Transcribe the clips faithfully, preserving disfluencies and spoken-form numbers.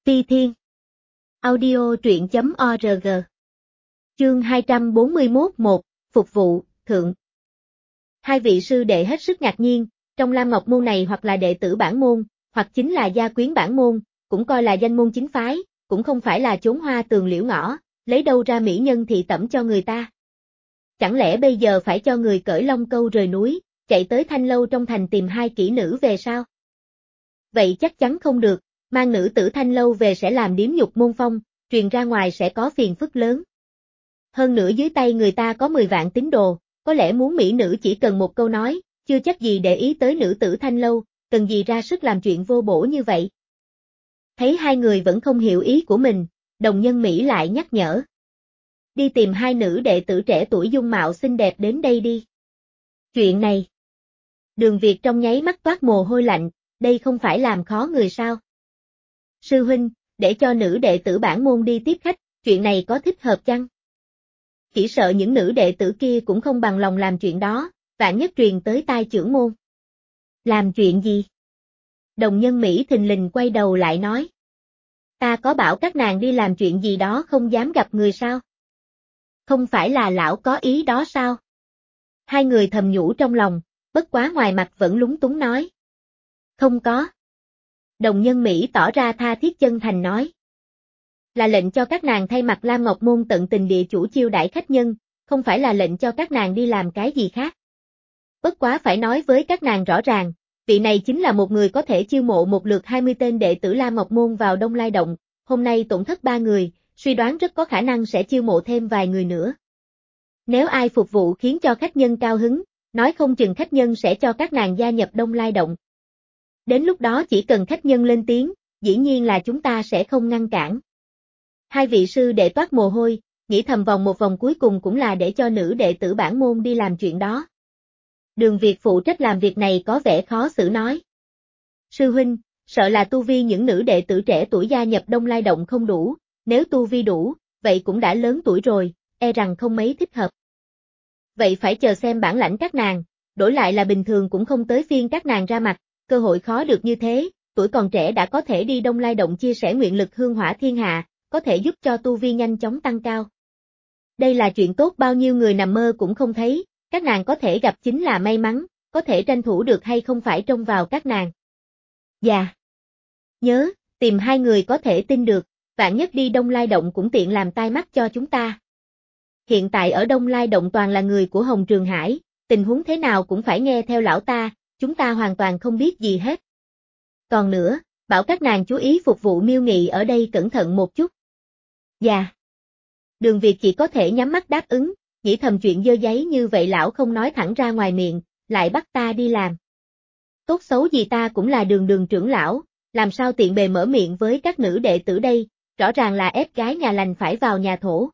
Ti Thiên. Audio truyện chấm org. Chương hai trăm bốn mươi mốt một, Phục vụ, Thượng. Hai vị sư đệ hết sức ngạc nhiên, trong Lam Ngọc Môn này hoặc là đệ tử bản môn, hoặc chính là gia quyến bản môn, cũng coi là danh môn chính phái, cũng không phải là chốn hoa tường liễu ngõ, lấy đâu ra mỹ nhân thị tẩm cho người ta. Chẳng lẽ bây giờ phải cho người cởi lông câu rời núi, chạy tới Thanh Lâu trong thành tìm hai kỹ nữ về sao? Vậy chắc chắn không được, mang nữ tử Thanh Lâu về sẽ làm điếm nhục môn phong, truyền ra ngoài sẽ có phiền phức lớn. Hơn nữa dưới tay người ta có mười vạn tín đồ, có lẽ muốn mỹ nữ chỉ cần một câu nói, chưa chắc gì để ý tới nữ tử Thanh Lâu, cần gì ra sức làm chuyện vô bổ như vậy. Thấy hai người vẫn không hiểu ý của mình, Đồng Nhân Mỹ lại nhắc nhở. Đi tìm hai nữ đệ tử trẻ tuổi dung mạo xinh đẹp đến đây đi. Chuyện này. Đường Việt trong nháy mắt toát mồ hôi lạnh, đây không phải làm khó người sao? Sư huynh, để cho nữ đệ tử bản môn đi tiếp khách, chuyện này có thích hợp chăng? Chỉ sợ những nữ đệ tử kia cũng không bằng lòng làm chuyện đó, vạn nhất truyền tới tai trưởng môn. Làm chuyện gì? Đồng Nhân Mỹ thình lình quay đầu lại nói. Ta có bảo các nàng đi làm chuyện gì đó không dám gặp người sao? Không phải là lão có ý đó sao? Hai người thầm nhủ trong lòng, bất quá ngoài mặt vẫn lúng túng nói. Không có. Đồng Nhân Mỹ tỏ ra tha thiết chân thành nói. Là lệnh cho các nàng thay mặt Lam Ngọc Môn tận tình địa chủ chiêu đãi khách nhân, không phải là lệnh cho các nàng đi làm cái gì khác. Bất quá phải nói với các nàng rõ ràng, vị này chính là một người có thể chiêu mộ một lượt hai mươi tên đệ tử Lam Ngọc Môn vào Đông Lai Động, hôm nay tổn thất ba người, suy đoán rất có khả năng sẽ chiêu mộ thêm vài người nữa. Nếu ai phục vụ khiến cho khách nhân cao hứng, nói không chừng khách nhân sẽ cho các nàng gia nhập Đông Lai Động. Đến lúc đó chỉ cần khách nhân lên tiếng, dĩ nhiên là chúng ta sẽ không ngăn cản. Hai vị sư đệ toát mồ hôi, nghĩ thầm vòng một vòng cuối cùng cũng là để cho nữ đệ tử bản môn đi làm chuyện đó. Đường Việt phụ trách làm việc này có vẻ khó xử nói. Sư huynh, sợ là tu vi những nữ đệ tử trẻ tuổi gia nhập Đông Lai Động không đủ, nếu tu vi đủ, vậy cũng đã lớn tuổi rồi, e rằng không mấy thích hợp. Vậy phải chờ xem bản lãnh các nàng, đổi lại là bình thường cũng không tới phiên các nàng ra mặt, cơ hội khó được như thế, tuổi còn trẻ đã có thể đi Đông Lai Động chia sẻ nguyện lực hương hỏa thiên hạ, có thể giúp cho tu vi nhanh chóng tăng cao. Đây là chuyện tốt bao nhiêu người nằm mơ cũng không thấy, các nàng có thể gặp chính là may mắn, có thể tranh thủ được hay không phải trông vào các nàng. Dạ. Nhớ, tìm hai người có thể tin được, vạn nhất đi Đông Lai Động cũng tiện làm tai mắt cho chúng ta. Hiện tại ở Đông Lai Động toàn là người của Hồng Trường Hải, tình huống thế nào cũng phải nghe theo lão ta, chúng ta hoàn toàn không biết gì hết. Còn nữa, bảo các nàng chú ý phục vụ Miêu Nghị ở đây cẩn thận một chút. Dạ. Đường Việt chỉ có thể nhắm mắt đáp ứng, nghĩ thầm chuyện dơ giấy như vậy lão không nói thẳng ra ngoài miệng, lại bắt ta đi làm. Tốt xấu gì ta cũng là đường đường trưởng lão, làm sao tiện bề mở miệng với các nữ đệ tử đây, rõ ràng là ép gái nhà lành phải vào nhà thổ.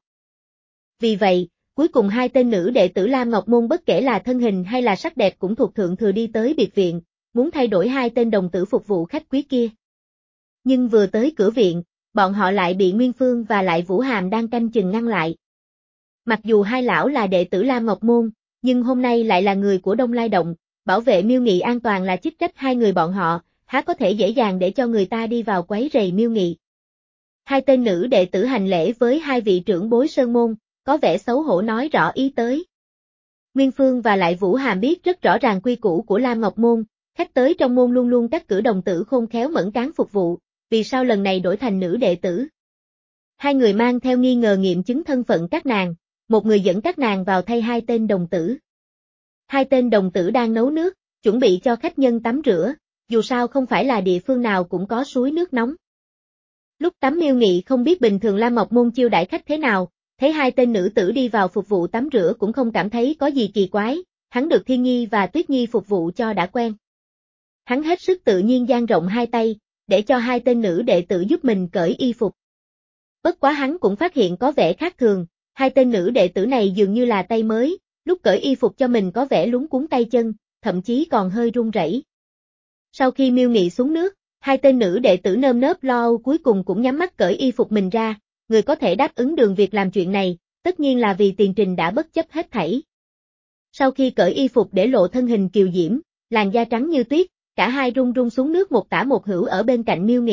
Vì vậy, cuối cùng hai tên nữ đệ tử Lam Ngọc Môn bất kể là thân hình hay là sắc đẹp cũng thuộc thượng thừa đi tới biệt viện, muốn thay đổi hai tên đồng tử phục vụ khách quý kia. Nhưng vừa tới cửa viện, bọn họ lại bị Nguyên Phương và lại Vũ Hàm đang canh chừng ngăn lại. Mặc dù hai lão là đệ tử Lam Ngọc Môn, nhưng hôm nay lại là người của Đông Lai Động, bảo vệ Miêu Nghị an toàn là chức trách hai người bọn họ, há có thể dễ dàng để cho người ta đi vào quấy rầy Miêu Nghị. Hai tên nữ đệ tử hành lễ với hai vị trưởng bối sơn môn, có vẻ xấu hổ nói rõ ý tới. Nguyên Phương và lại Vũ Hàm biết rất rõ ràng quy củ của Lam Ngọc Môn, khách tới trong môn luôn luôn cắt cử đồng tử khôn khéo mẫn cán phục vụ, vì sao lần này đổi thành nữ đệ tử. Hai người mang theo nghi ngờ nghiệm chứng thân phận các nàng, một người dẫn các nàng vào thay hai tên đồng tử. Hai tên đồng tử đang nấu nước, chuẩn bị cho khách nhân tắm rửa, dù sao không phải là địa phương nào cũng có suối nước nóng. Lúc tắm Miêu Nghị không biết bình thường Lam Ngọc Môn chiêu đãi khách thế nào, thấy hai tên nữ tử đi vào phục vụ tắm rửa cũng không cảm thấy có gì kỳ quái, hắn được Thiên Nhi và Tuyết Nhi phục vụ cho đã quen. Hắn hết sức tự nhiên dang rộng hai tay, để cho hai tên nữ đệ tử giúp mình cởi y phục. Bất quá hắn cũng phát hiện có vẻ khác thường, hai tên nữ đệ tử này dường như là tay mới, lúc cởi y phục cho mình có vẻ lúng cuống tay chân, thậm chí còn hơi run rẩy. Sau khi Miêu Nghị xuống nước, hai tên nữ đệ tử nơm nớp lo âu cuối cùng cũng nhắm mắt cởi y phục mình ra, người có thể đáp ứng Đường Việt làm chuyện này, tất nhiên là vì tiền trình đã bất chấp hết thảy. Sau khi cởi y phục để lộ thân hình kiều diễm, làn da trắng như tuyết, cả hai run run xuống nước một tả một hữu ở bên cạnh Miêu Nghị,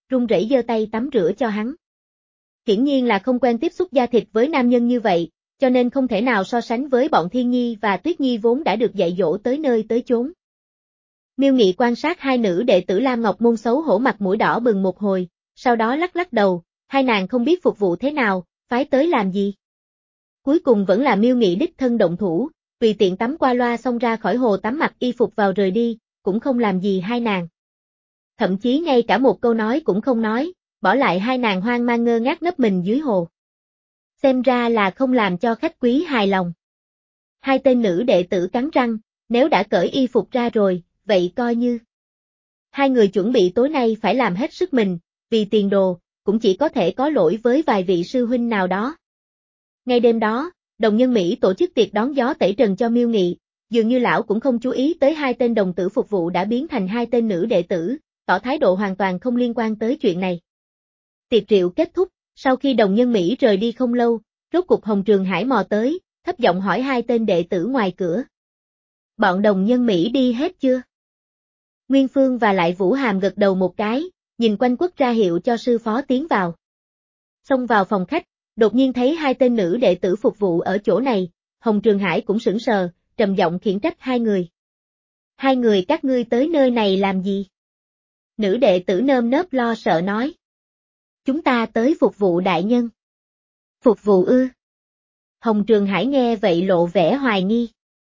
run rẩy giơ tay tắm rửa cho hắn. Hiển nhiên là không quen tiếp xúc da thịt với nam nhân như vậy, cho nên không thể nào so sánh với bọn Thiên Nhi và Tuyết Nhi vốn đã được dạy dỗ tới nơi tới chốn. Miêu Nghị quan sát hai nữ đệ tử Lam Ngọc Môn xấu hổ mặt mũi đỏ bừng một hồi, sau đó lắc lắc đầu, hai nàng không biết phục vụ thế nào, phái tới làm gì. Cuối cùng vẫn là Miêu Nghị đích thân động thủ, tùy tiện tắm qua loa xong ra khỏi hồ tắm mặc y phục vào rời đi, cũng không làm gì hai nàng. Thậm chí ngay cả một câu nói cũng không nói, bỏ lại hai nàng hoang mang ngơ ngác nấp mình dưới hồ. Xem ra là không làm cho khách quý hài lòng. Hai tên nữ đệ tử cắn răng, nếu đã cởi y phục ra rồi, vậy coi như. Hai người chuẩn bị tối nay phải làm hết sức mình, vì tiền đồ, cũng chỉ có thể có lỗi với vài vị sư huynh nào đó. Ngay đêm đó, Đồng Nhân Mỹ tổ chức tiệc đón gió tẩy trần cho Miêu Nghị, dường như lão cũng không chú ý tới hai tên đồng tử phục vụ đã biến thành hai tên nữ đệ tử, tỏ thái độ hoàn toàn không liên quan tới chuyện này. Tiệc rượu kết thúc, sau khi Đồng Nhân Mỹ rời đi không lâu, rốt cục Hồng Trường Hải mò tới, thấp giọng hỏi hai tên đệ tử ngoài cửa. Bọn Đồng Nhân Mỹ đi hết chưa? Nguyên Phương và lại Vũ Hàm gật đầu một cái, nhìn quanh quất ra hiệu cho sư phó tiến vào. Xông vào phòng khách, đột nhiên thấy hai tên nữ đệ tử phục vụ ở chỗ này, Hồng Trường Hải cũng sững sờ, trầm giọng khiển trách hai người. Hai người các ngươi tới nơi này làm gì? Nữ đệ tử nơm nớp lo sợ nói. Chúng ta tới phục vụ đại nhân. Phục vụ ư? Hồng Trường Hải nghe vậy lộ vẻ hoài nghi.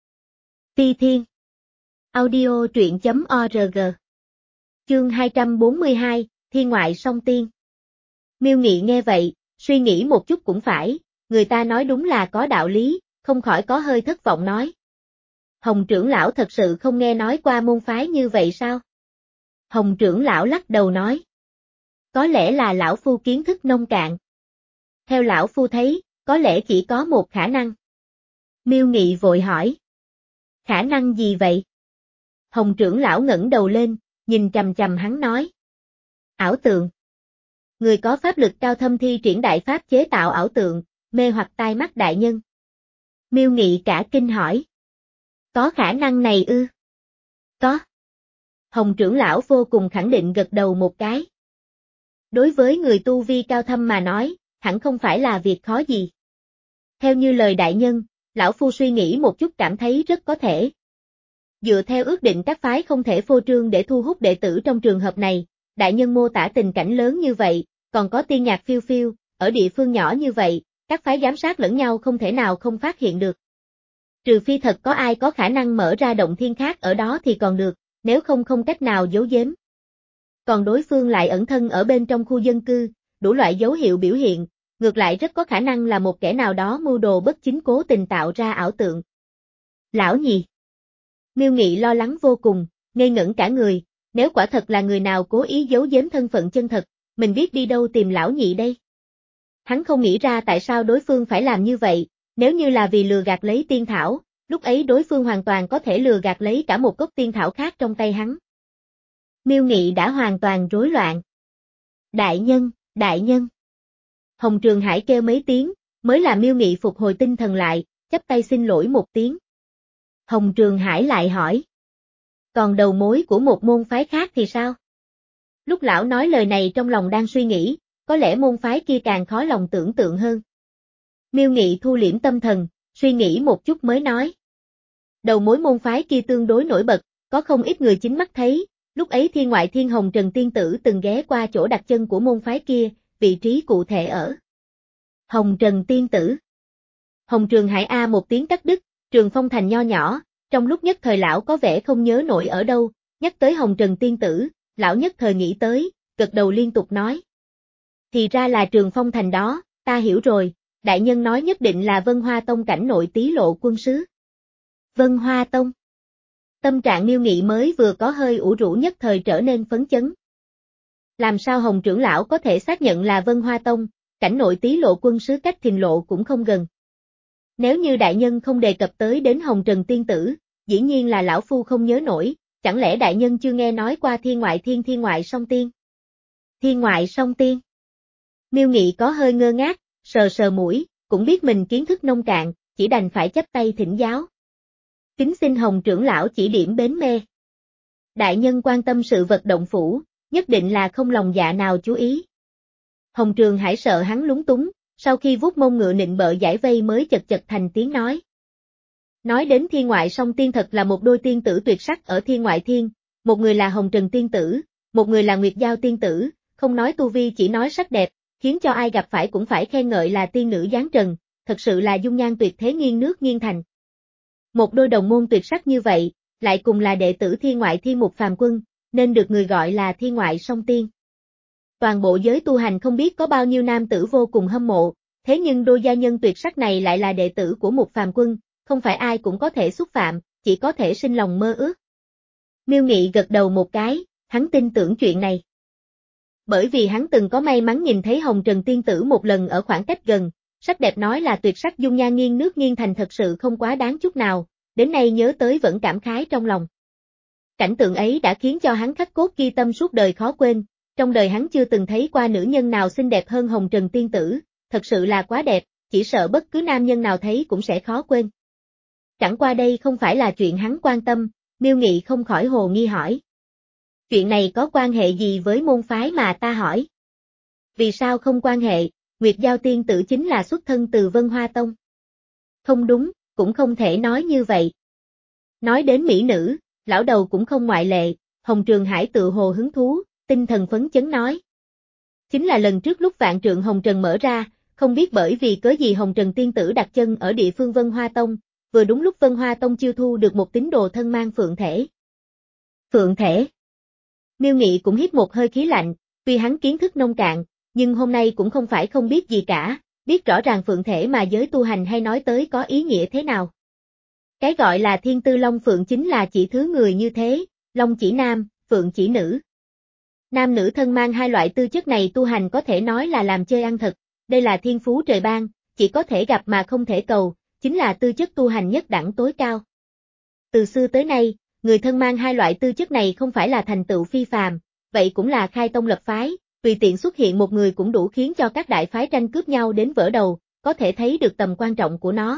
Ti Thiên. Audio truyện chấm org. Chương hai trăm bốn mươi hai, Thiên ngoại song tiên. Miêu Nghị nghe vậy, suy nghĩ một chút cũng phải, người ta nói đúng là có đạo lý, không khỏi có hơi thất vọng nói. Hồng trưởng lão thật sự không nghe nói qua môn phái như vậy sao? Hồng trưởng lão lắc đầu nói. Có lẽ là lão phu kiến thức nông cạn. Theo lão phu thấy, có lẽ chỉ có một khả năng. Miêu Nghị vội hỏi. Khả năng gì vậy? Hồng trưởng lão ngẩng đầu lên, nhìn chằm chằm hắn nói. Ảo tượng. Người có pháp lực cao thâm thi triển đại pháp chế tạo ảo tượng, mê hoặc tai mắt đại nhân. Miêu Nghị cả kinh hỏi. Có khả năng này ư? Có. Hồng trưởng lão vô cùng khẳng định gật đầu một cái. Đối với người tu vi cao thâm mà nói, hẳn không phải là việc khó gì. Theo như lời đại nhân, lão phu suy nghĩ một chút cảm thấy rất có thể. Dựa theo ước định các phái không thể phô trương để thu hút đệ tử trong trường hợp này, đại nhân mô tả tình cảnh lớn như vậy, còn có tiên nhạc phiêu phiêu, ở địa phương nhỏ như vậy, các phái giám sát lẫn nhau không thể nào không phát hiện được. Trừ phi thật có ai có khả năng mở ra động thiên khác ở đó thì còn được, nếu không không cách nào giấu giếm. Còn đối phương lại ẩn thân ở bên trong khu dân cư, đủ loại dấu hiệu biểu hiện, ngược lại rất có khả năng là một kẻ nào đó mưu đồ bất chính cố tình tạo ra ảo tượng. Lão nhì. Miêu Nghị lo lắng vô cùng, ngây ngẩn cả người, nếu quả thật là người nào cố ý giấu giếm thân phận chân thật, mình biết đi đâu tìm lão nhị đây. Hắn không nghĩ ra tại sao đối phương phải làm như vậy, nếu như là vì lừa gạt lấy tiên thảo, lúc ấy đối phương hoàn toàn có thể lừa gạt lấy cả một cốc tiên thảo khác trong tay hắn. Miêu Nghị đã hoàn toàn rối loạn. Đại nhân, đại nhân. Hồng Trường Hải kêu mấy tiếng, mới làm Miêu Nghị phục hồi tinh thần lại, chắp tay xin lỗi một tiếng. Hồng Trường Hải lại hỏi. Còn đầu mối của một môn phái khác thì sao? Lúc lão nói lời này trong lòng đang suy nghĩ, có lẽ môn phái kia càng khó lòng tưởng tượng hơn. Miêu Nghị thu liễm tâm thần, suy nghĩ một chút mới nói. Đầu mối môn phái kia tương đối nổi bật, có không ít người chính mắt thấy, lúc ấy Thiên ngoại Thiên Hồng Trần Tiên Tử từng ghé qua chỗ đặt chân của môn phái kia, vị trí cụ thể ở. Hồng Trần Tiên Tử. Hồng Trường Hải A một tiếng cắt đứt, Trường Phong Thành nho nhỏ, trong lúc nhất thời lão có vẻ không nhớ nổi ở đâu, nhắc tới Hồng Trần Tiên Tử, lão nhất thời nghĩ tới, gật đầu liên tục nói. Thì ra là Trường Phong Thành đó, ta hiểu rồi, đại nhân nói nhất định là Vân Hoa Tông cảnh nội Tý Lộ quân sứ. Vân Hoa Tông. Tâm trạng Miêu Nghị mới vừa có hơi ủ rũ nhất thời trở nên phấn chấn. Làm sao Hồng trưởng lão có thể xác nhận là Vân Hoa Tông, cảnh nội Tý Lộ quân sứ cách Thìn Lộ cũng không gần. Nếu như đại nhân không đề cập tới đến Hồng Trần Tiên Tử, dĩ nhiên là lão phu không nhớ nổi, chẳng lẽ đại nhân chưa nghe nói qua thiên ngoại thiên thiên ngoại song tiên? Thiên ngoại song tiên. Miêu Nghị có hơi ngơ ngác, sờ sờ mũi, cũng biết mình kiến thức nông cạn, chỉ đành phải chắp tay thỉnh giáo. Kính xin Hồng trưởng lão chỉ điểm bến mê. Đại nhân quan tâm sự vật động phủ, nhất định là không lòng dạ nào chú ý. Hồng Trường Hải sợ hắn lúng túng, sau khi vuốt mông ngựa nịnh bợ giải vây mới chật chật thành tiếng nói. Nói đến thiên ngoại song tiên thật là một đôi tiên tử tuyệt sắc ở thiên ngoại thiên, một người là Hồng Trần tiên tử, một người là Nguyệt Giao tiên tử, không nói tu vi chỉ nói sắc đẹp, khiến cho ai gặp phải cũng phải khen ngợi là tiên nữ giáng trần, thật sự là dung nhan tuyệt thế nghiêng nước nghiêng thành. Một đôi đồng môn tuyệt sắc như vậy, lại cùng là đệ tử thiên ngoại thiên mục phàm quân, nên được người gọi là thiên ngoại song tiên. Toàn bộ giới tu hành không biết có bao nhiêu nam tử vô cùng hâm mộ, thế nhưng đôi gia nhân tuyệt sắc này lại là đệ tử của mục phàm quân, không phải ai cũng có thể xúc phạm, chỉ có thể sinh lòng mơ ước. Miêu Nghị gật đầu một cái, hắn tin tưởng chuyện này. Bởi vì hắn từng có may mắn nhìn thấy Hồng Trần tiên tử một lần ở khoảng cách gần, sắc đẹp nói là tuyệt sắc dung nhan nghiêng nước nghiêng thành thật sự không quá đáng chút nào, đến nay nhớ tới vẫn cảm khái trong lòng. Cảnh tượng ấy đã khiến cho hắn khắc cốt ghi tâm suốt đời khó quên, trong đời hắn chưa từng thấy qua nữ nhân nào xinh đẹp hơn Hồng Trần tiên tử, thật sự là quá đẹp, chỉ sợ bất cứ nam nhân nào thấy cũng sẽ khó quên. Chẳng qua đây không phải là chuyện hắn quan tâm, Miêu Nghị không khỏi hồ nghi hỏi. Chuyện này có quan hệ gì với môn phái mà ta hỏi? Vì sao không quan hệ, Nguyệt Giao tiên tử chính là xuất thân từ Vân Hoa Tông. Không đúng, cũng không thể nói như vậy. Nói đến mỹ nữ, lão đầu cũng không ngoại lệ, Hồng Trường Hải tự hồ hứng thú, tinh thần phấn chấn nói. Chính là lần trước lúc vạn trượng Hồng Trần mở ra, không biết bởi vì cớ gì Hồng Trần tiên tử đặt chân ở địa phương Vân Hoa Tông, vừa đúng lúc Vân Hoa Tông chiêu thu được một tín đồ thân mang phượng thể. Phượng thể. Miêu Nghị cũng hít một hơi khí lạnh, tuy hắn kiến thức nông cạn, nhưng hôm nay cũng không phải không biết gì cả, biết rõ ràng phượng thể mà giới tu hành hay nói tới có ý nghĩa thế nào. Cái gọi là thiên tư long phượng chính là chỉ thứ người như thế, long chỉ nam, phượng chỉ nữ. Nam nữ thân mang hai loại tư chất này tu hành có thể nói là làm chơi ăn thật, đây là thiên phú trời ban, chỉ có thể gặp mà không thể cầu, chính là tư chất tu hành nhất đẳng tối cao. Từ xưa tới nay, người thân mang hai loại tư chất này không phải là thành tựu phi phàm, vậy cũng là khai tông lập phái, tùy tiện xuất hiện một người cũng đủ khiến cho các đại phái tranh cướp nhau đến vỡ đầu, có thể thấy được tầm quan trọng của nó.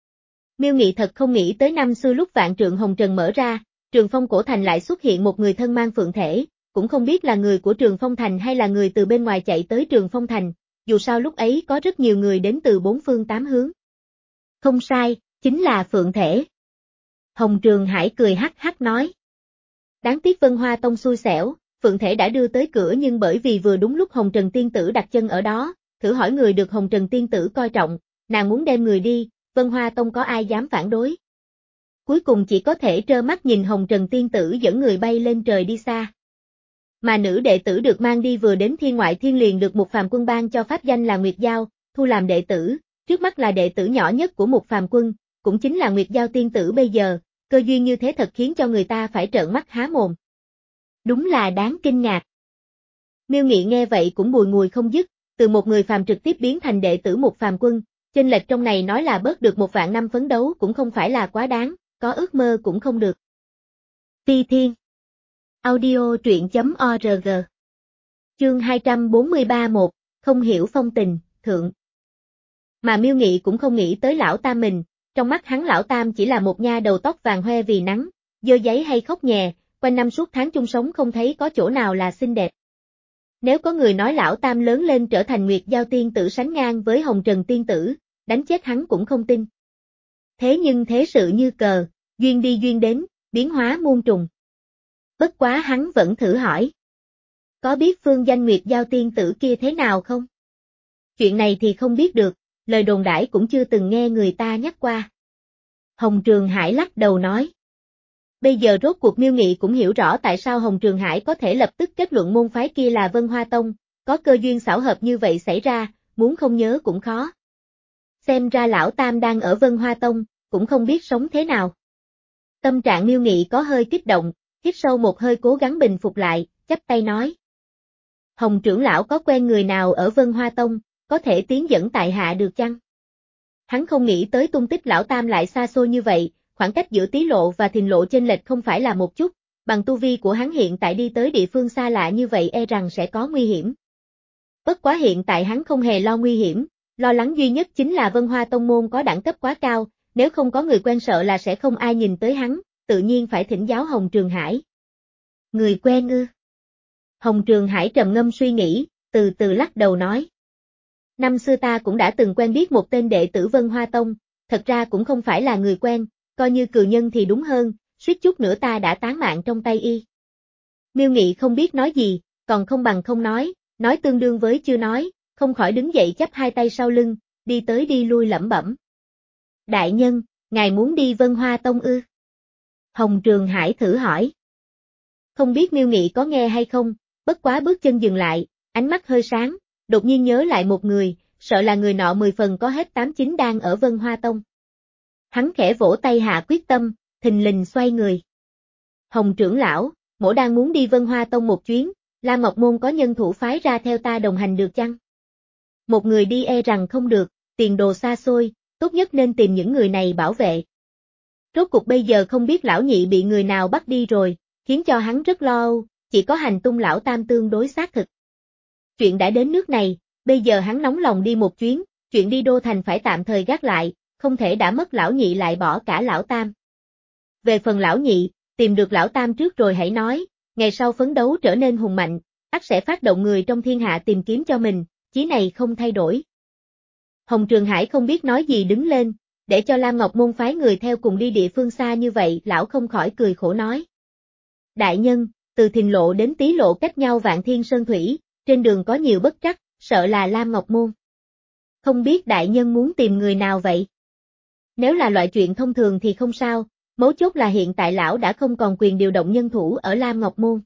Miêu Nghị thật không nghĩ tới năm xưa lúc vạn trượng Hồng Trần mở ra, Trường Phong cổ thành lại xuất hiện một người thân mang phượng thể, cũng không biết là người của Trường Phong thành hay là người từ bên ngoài chạy tới Trường Phong thành, dù sao lúc ấy có rất nhiều người đến từ bốn phương tám hướng. Không sai, chính là phượng thể. Hồng Trường Hải cười hắc hắc nói. Đáng tiếc Vân Hoa Tông xui xẻo, phượng thể đã đưa tới cửa nhưng bởi vì vừa đúng lúc Hồng Trần tiên tử đặt chân ở đó, thử hỏi người được Hồng Trần tiên tử coi trọng, nàng muốn đem người đi, Vân Hoa Tông có ai dám phản đối. Cuối cùng chỉ có thể trơ mắt nhìn Hồng Trần tiên tử dẫn người bay lên trời đi xa. Mà nữ đệ tử được mang đi vừa đến thiên ngoại thiên liền được Mục Phàm Quân ban cho pháp danh là Nguyệt Giao, thu làm đệ tử, trước mắt là đệ tử nhỏ nhất của Mục Phàm Quân, cũng chính là Nguyệt Giao tiên tử bây giờ, cơ duyên như thế thật khiến cho người ta phải trợn mắt há mồm. Đúng là đáng kinh ngạc. Miêu Nghị nghe vậy cũng bùi ngùi không dứt, từ một người phàm trực tiếp biến thành đệ tử Mục Phàm Quân, chênh lệch trong này nói là bớt được một vạn năm phấn đấu cũng không phải là quá đáng, có ước mơ cũng không được. Ti Thiên Audio truyện chấm org Chương hai trăm bốn mươi ba một, không hiểu phong tình, thượng. Mà Miêu Nghị cũng không nghĩ tới lão tam mình, trong mắt hắn lão tam chỉ là một nha đầu tóc vàng hoe vì nắng, dơ giấy hay khóc nhè, quanh năm suốt tháng chung sống không thấy có chỗ nào là xinh đẹp. Nếu có người nói lão tam lớn lên trở thành Nguyệt Giao tiên tử sánh ngang với Hồng Trần tiên tử, đánh chết hắn cũng không tin. Thế nhưng thế sự như cờ, duyên đi duyên đến, biến hóa muôn trùng. Bất quá hắn vẫn thử hỏi. Có biết phương danh Nguyệt Giao tiên tử kia thế nào không? Chuyện này thì không biết được, lời đồn đãi cũng chưa từng nghe người ta nhắc qua. Hồng Trường Hải lắc đầu nói. Bây giờ rốt cuộc Miêu Nghị cũng hiểu rõ tại sao Hồng Trường Hải có thể lập tức kết luận môn phái kia là Vân Hoa Tông, có cơ duyên xảo hợp như vậy xảy ra, muốn không nhớ cũng khó. Xem ra lão tam đang ở Vân Hoa Tông, cũng không biết sống thế nào. Tâm trạng Miêu Nghị có hơi kích động, hít sâu một hơi cố gắng bình phục lại, chắp tay nói. Hồng trưởng lão có quen người nào ở Vân Hoa Tông, có thể tiến dẫn tại hạ được chăng? Hắn không nghĩ tới tung tích lão tam lại xa xôi như vậy, khoảng cách giữa Tý Lộ và Thìn Lộ chênh lệch không phải là một chút, bằng tu vi của hắn hiện tại đi tới địa phương xa lạ như vậy e rằng sẽ có nguy hiểm. Bất quá hiện tại hắn không hề lo nguy hiểm, lo lắng duy nhất chính là Vân Hoa Tông môn có đẳng cấp quá cao, nếu không có người quen sợ là sẽ không ai nhìn tới hắn, tự nhiên phải thỉnh giáo Hồng Trường Hải. Người quen ư? Hồng Trường Hải trầm ngâm suy nghĩ, từ từ lắc đầu nói. Năm xưa ta cũng đã từng quen biết một tên đệ tử Vân Hoa Tông, thật ra cũng không phải là người quen, coi như cừu nhân thì đúng hơn, suýt chút nữa ta đã tán mạng trong tay y. Miêu Nghị không biết nói gì, còn không bằng không nói, nói tương đương với chưa nói, không khỏi đứng dậy chắp hai tay sau lưng, đi tới đi lui lẩm bẩm. Đại nhân, ngài muốn đi Vân Hoa Tông ư? Hồng Trường Hải thử hỏi. Không biết Miêu Nghị có nghe hay không, bất quá bước chân dừng lại, ánh mắt hơi sáng, đột nhiên nhớ lại một người, sợ là người nọ mười phần có hết tám chín đang ở Vân Hoa Tông. Hắn khẽ vỗ tay hạ quyết tâm, thình lình xoay người. Hồng trưởng lão, mỗ đang muốn đi Vân Hoa Tông một chuyến, Lam Ngọc Môn có nhân thủ phái ra theo ta đồng hành được chăng? Một người đi e rằng không được, tiền đồ xa xôi, tốt nhất nên tìm những người này bảo vệ. Rốt cục bây giờ không biết lão nhị bị người nào bắt đi rồi, khiến cho hắn rất lo âu, chỉ có hành tung lão tam tương đối xác thực. Chuyện đã đến nước này, bây giờ hắn nóng lòng đi một chuyến, chuyện đi đô thành phải tạm thời gác lại, không thể đã mất lão nhị lại bỏ cả lão tam. Về phần lão nhị, tìm được lão tam trước rồi hãy nói, ngày sau phấn đấu trở nên hùng mạnh, ắt sẽ phát động người trong thiên hạ tìm kiếm cho mình, chí này không thay đổi. Hồng Trường Hải không biết nói gì đứng lên, để cho Lam Ngọc Môn phái người theo cùng đi địa phương xa như vậy, lão không khỏi cười khổ nói. Đại nhân, từ Thìn Lộ đến Tý Lộ cách nhau vạn thiên sơn thủy, trên đường có nhiều bất trắc, sợ là Lam Ngọc Môn. Không biết đại nhân muốn tìm người nào vậy? Nếu là loại chuyện thông thường thì không sao, mấu chốt là hiện tại lão đã không còn quyền điều động nhân thủ ở Lam Ngọc Môn.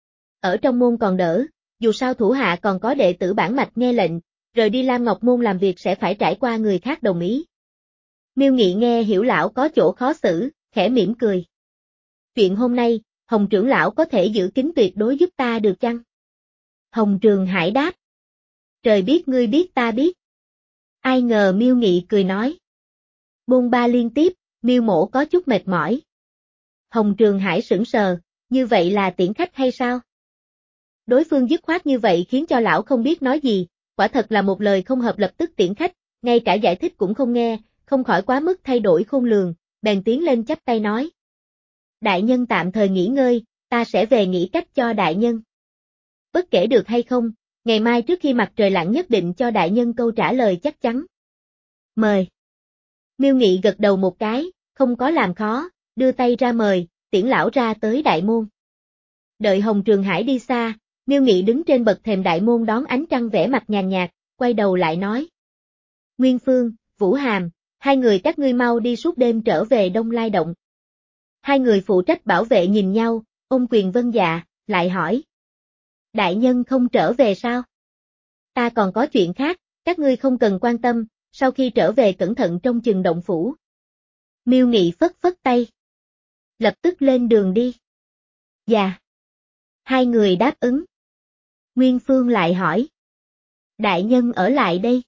Ở trong môn còn đỡ, dù sao thủ hạ còn có đệ tử bản mạch nghe lệnh, rời đi Lam Ngọc Môn làm việc sẽ phải trải qua người khác đồng ý. Miêu Nghị nghe hiểu lão có chỗ khó xử, khẽ mỉm cười. Chuyện hôm nay, Hồng trưởng lão có thể giữ kín tuyệt đối giúp ta được chăng? Hồng Trường Hải đáp. Trời biết ngươi biết ta biết. Ai ngờ Miêu Nghị cười nói. Bôn ba liên tiếp, Miêu mỗ có chút mệt mỏi. Hồng Trường Hải sững sờ, như vậy là tiễn khách hay sao? Đối phương dứt khoát như vậy khiến cho lão không biết nói gì, quả thật là một lời không hợp lập tức tiễn khách, ngay cả giải thích cũng không nghe, không khỏi quá mức thay đổi khôn lường, bèn tiến lên chắp tay nói. Đại nhân tạm thời nghỉ ngơi, ta sẽ về nghĩ cách cho đại nhân. Bất kể được hay không, ngày mai trước khi mặt trời lặn nhất định cho đại nhân câu trả lời chắc chắn. Mời. Miêu Nghị gật đầu một cái, không có làm khó, đưa tay ra mời, tiễn lão ra tới đại môn. Đợi Hồng Trường Hải đi xa, Miêu Nghị đứng trên bậc thềm đại môn đón ánh trăng vẻ mặt nhàn nhạt, quay đầu lại nói. Nguyên Phương, Vũ Hàm, hai người các ngươi mau đi suốt đêm trở về Đông Lai Động. Hai người phụ trách bảo vệ nhìn nhau, ôm quyền vâng dạ, lại hỏi. Đại nhân không trở về sao? Ta còn có chuyện khác, các ngươi không cần quan tâm, sau khi trở về cẩn thận trong chừng động phủ. Miêu Nghị phất phất tay. Lập tức lên đường đi. Dạ. Hai người đáp ứng. Nguyên Phương lại hỏi. Đại nhân ở lại đây.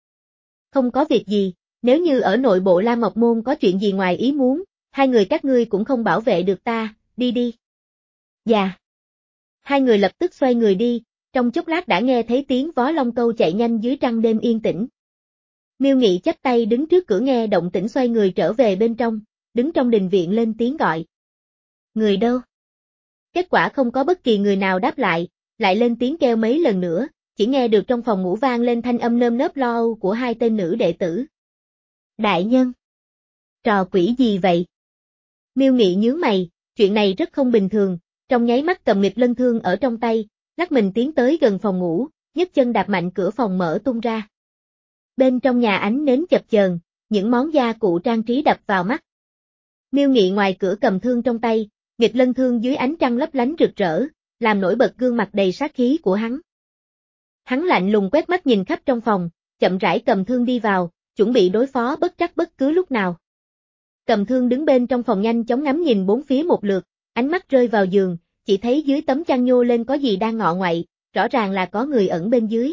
Không có việc gì, nếu như ở nội bộ Lam Ngọc Môn có chuyện gì ngoài ý muốn, hai người các ngươi cũng không bảo vệ được ta, đi đi. Dạ. Hai người lập tức xoay người đi, trong chốc lát đã nghe thấy tiếng vó long câu chạy nhanh dưới trăng đêm yên tĩnh. Miêu Nghị chắp tay đứng trước cửa nghe động tĩnh xoay người trở về bên trong, đứng trong đình viện lên tiếng gọi. Người đâu? Kết quả không có bất kỳ người nào đáp lại, lại lên tiếng kêu mấy lần nữa, chỉ nghe được trong phòng ngủ vang lên thanh âm nơm nớp lo âu của hai tên nữ đệ tử. Đại nhân! Trò quỷ gì vậy? Miêu Nghị nhướng mày, chuyện này rất không bình thường, trong nháy mắt cầm nghịch lân thương ở trong tay, lắc mình tiến tới gần phòng ngủ, nhấc chân đạp mạnh cửa phòng mở tung ra. Bên trong nhà ánh nến chập chờn, những món gia cụ trang trí đập vào mắt. Miêu Nghị ngoài cửa cầm thương trong tay, nghịch lân thương dưới ánh trăng lấp lánh rực rỡ, làm nổi bật gương mặt đầy sát khí của hắn. Hắn lạnh lùng quét mắt nhìn khắp trong phòng, chậm rãi cầm thương đi vào, chuẩn bị đối phó bất trắc bất cứ lúc nào. Cầm thương đứng bên trong phòng nhanh chóng ngắm nhìn bốn phía một lượt, ánh mắt rơi vào giường, chỉ thấy dưới tấm chăn nhô lên có gì đang ngọ ngoậy, rõ ràng là có người ẩn bên dưới.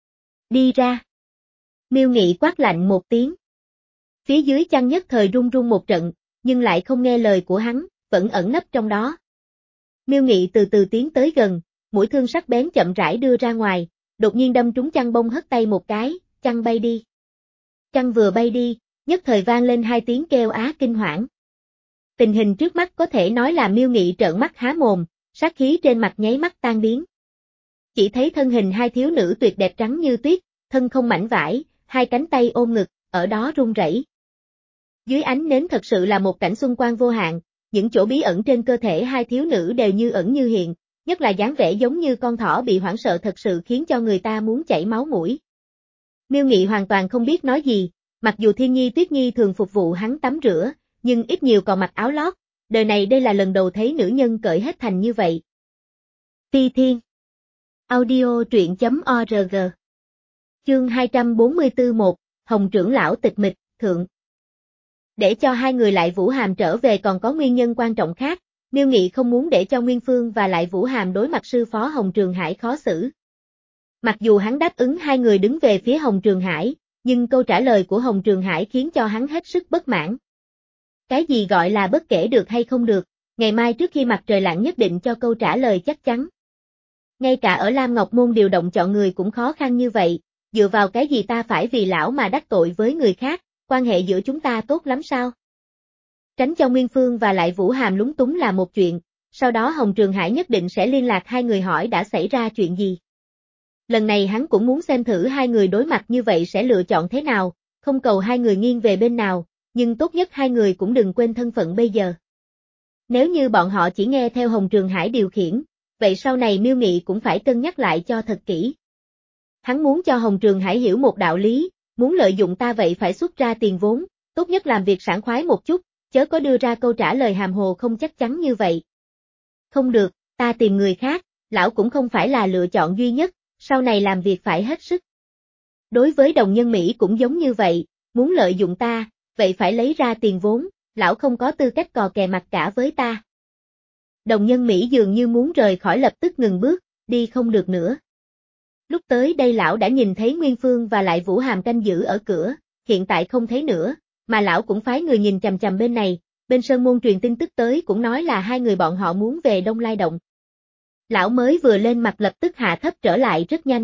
Đi ra. Miêu Nghị quát lạnh một tiếng. Phía dưới chăn nhất thời rung rung một trận, nhưng lại không nghe lời của hắn, vẫn ẩn nấp trong đó. Miêu Nghị từ từ tiến tới gần, mũi thương sắc bén chậm rãi đưa ra ngoài, đột nhiên đâm trúng chăn bông hất tay một cái, chăn bay đi. Chăn vừa bay đi, nhất thời vang lên hai tiếng kêu á kinh hoảng. Tình hình trước mắt có thể nói là Miêu Nghị trợn mắt há mồm, sát khí trên mặt nháy mắt tan biến. Chỉ thấy thân hình hai thiếu nữ tuyệt đẹp trắng như tuyết, thân không mảnh vải, hai cánh tay ôm ngực, ở đó run rẩy. Dưới ánh nến thật sự là một cảnh xuân quang vô hạn, những chỗ bí ẩn trên cơ thể hai thiếu nữ đều như ẩn như hiện, nhất là dáng vẻ giống như con thỏ bị hoảng sợ thật sự khiến cho người ta muốn chảy máu mũi. Miêu Nghị hoàn toàn không biết nói gì, mặc dù Thiên Nhi Tuyết Nhi thường phục vụ hắn tắm rửa, nhưng ít nhiều còn mặc áo lót, đời này đây là lần đầu thấy nữ nhân cởi hết thành như vậy. Phi Thiên Audio truyện chấm org Chương hai trăm bốn mươi tư một, Hồng trưởng lão tịch mịch, thượng. Để cho hai người Lại Vũ Hàm trở về còn có nguyên nhân quan trọng khác, Miêu Nghị không muốn để cho Nguyên Phương và Lại Vũ Hàm đối mặt sư phó Hồng Trường Hải khó xử. Mặc dù hắn đáp ứng hai người đứng về phía Hồng Trường Hải, nhưng câu trả lời của Hồng Trường Hải khiến cho hắn hết sức bất mãn. Cái gì gọi là bất kể được hay không được, ngày mai trước khi mặt trời lặn nhất định cho câu trả lời chắc chắn. Ngay cả ở Lam Ngọc Môn điều động chọn người cũng khó khăn như vậy, dựa vào cái gì ta phải vì lão mà đắc tội với người khác, quan hệ giữa chúng ta tốt lắm sao? Tránh cho Nguyên Phương và Lại Vũ Hàm lúng túng là một chuyện, sau đó Hồng Trường Hải nhất định sẽ liên lạc hai người hỏi đã xảy ra chuyện gì. Lần này hắn cũng muốn xem thử hai người đối mặt như vậy sẽ lựa chọn thế nào, không cầu hai người nghiêng về bên nào, nhưng tốt nhất hai người cũng đừng quên thân phận bây giờ. Nếu như bọn họ chỉ nghe theo Hồng Trường Hải điều khiển, vậy sau này Miêu Nghị cũng phải cân nhắc lại cho thật kỹ. Hắn muốn cho Hồng Trường Hải hiểu một đạo lý, muốn lợi dụng ta vậy phải xuất ra tiền vốn, tốt nhất làm việc sảng khoái một chút, chớ có đưa ra câu trả lời hàm hồ không chắc chắn như vậy. Không được, ta tìm người khác, lão cũng không phải là lựa chọn duy nhất, sau này làm việc phải hết sức. Đối với đồng nhân Mỹ cũng giống như vậy, muốn lợi dụng ta, vậy phải lấy ra tiền vốn, lão không có tư cách cò kè mặt cả với ta. Đồng nhân Mỹ dường như muốn rời khỏi lập tức ngừng bước, đi không được nữa. Lúc tới đây lão đã nhìn thấy Nguyên Phương và Lại Vũ Hàm canh giữ ở cửa, hiện tại không thấy nữa, mà lão cũng phái người nhìn chằm chằm bên này, bên Sơn Môn truyền tin tức tới cũng nói là hai người bọn họ muốn về Đông Lai Động. Lão mới vừa lên mặt lập tức hạ thấp trở lại rất nhanh.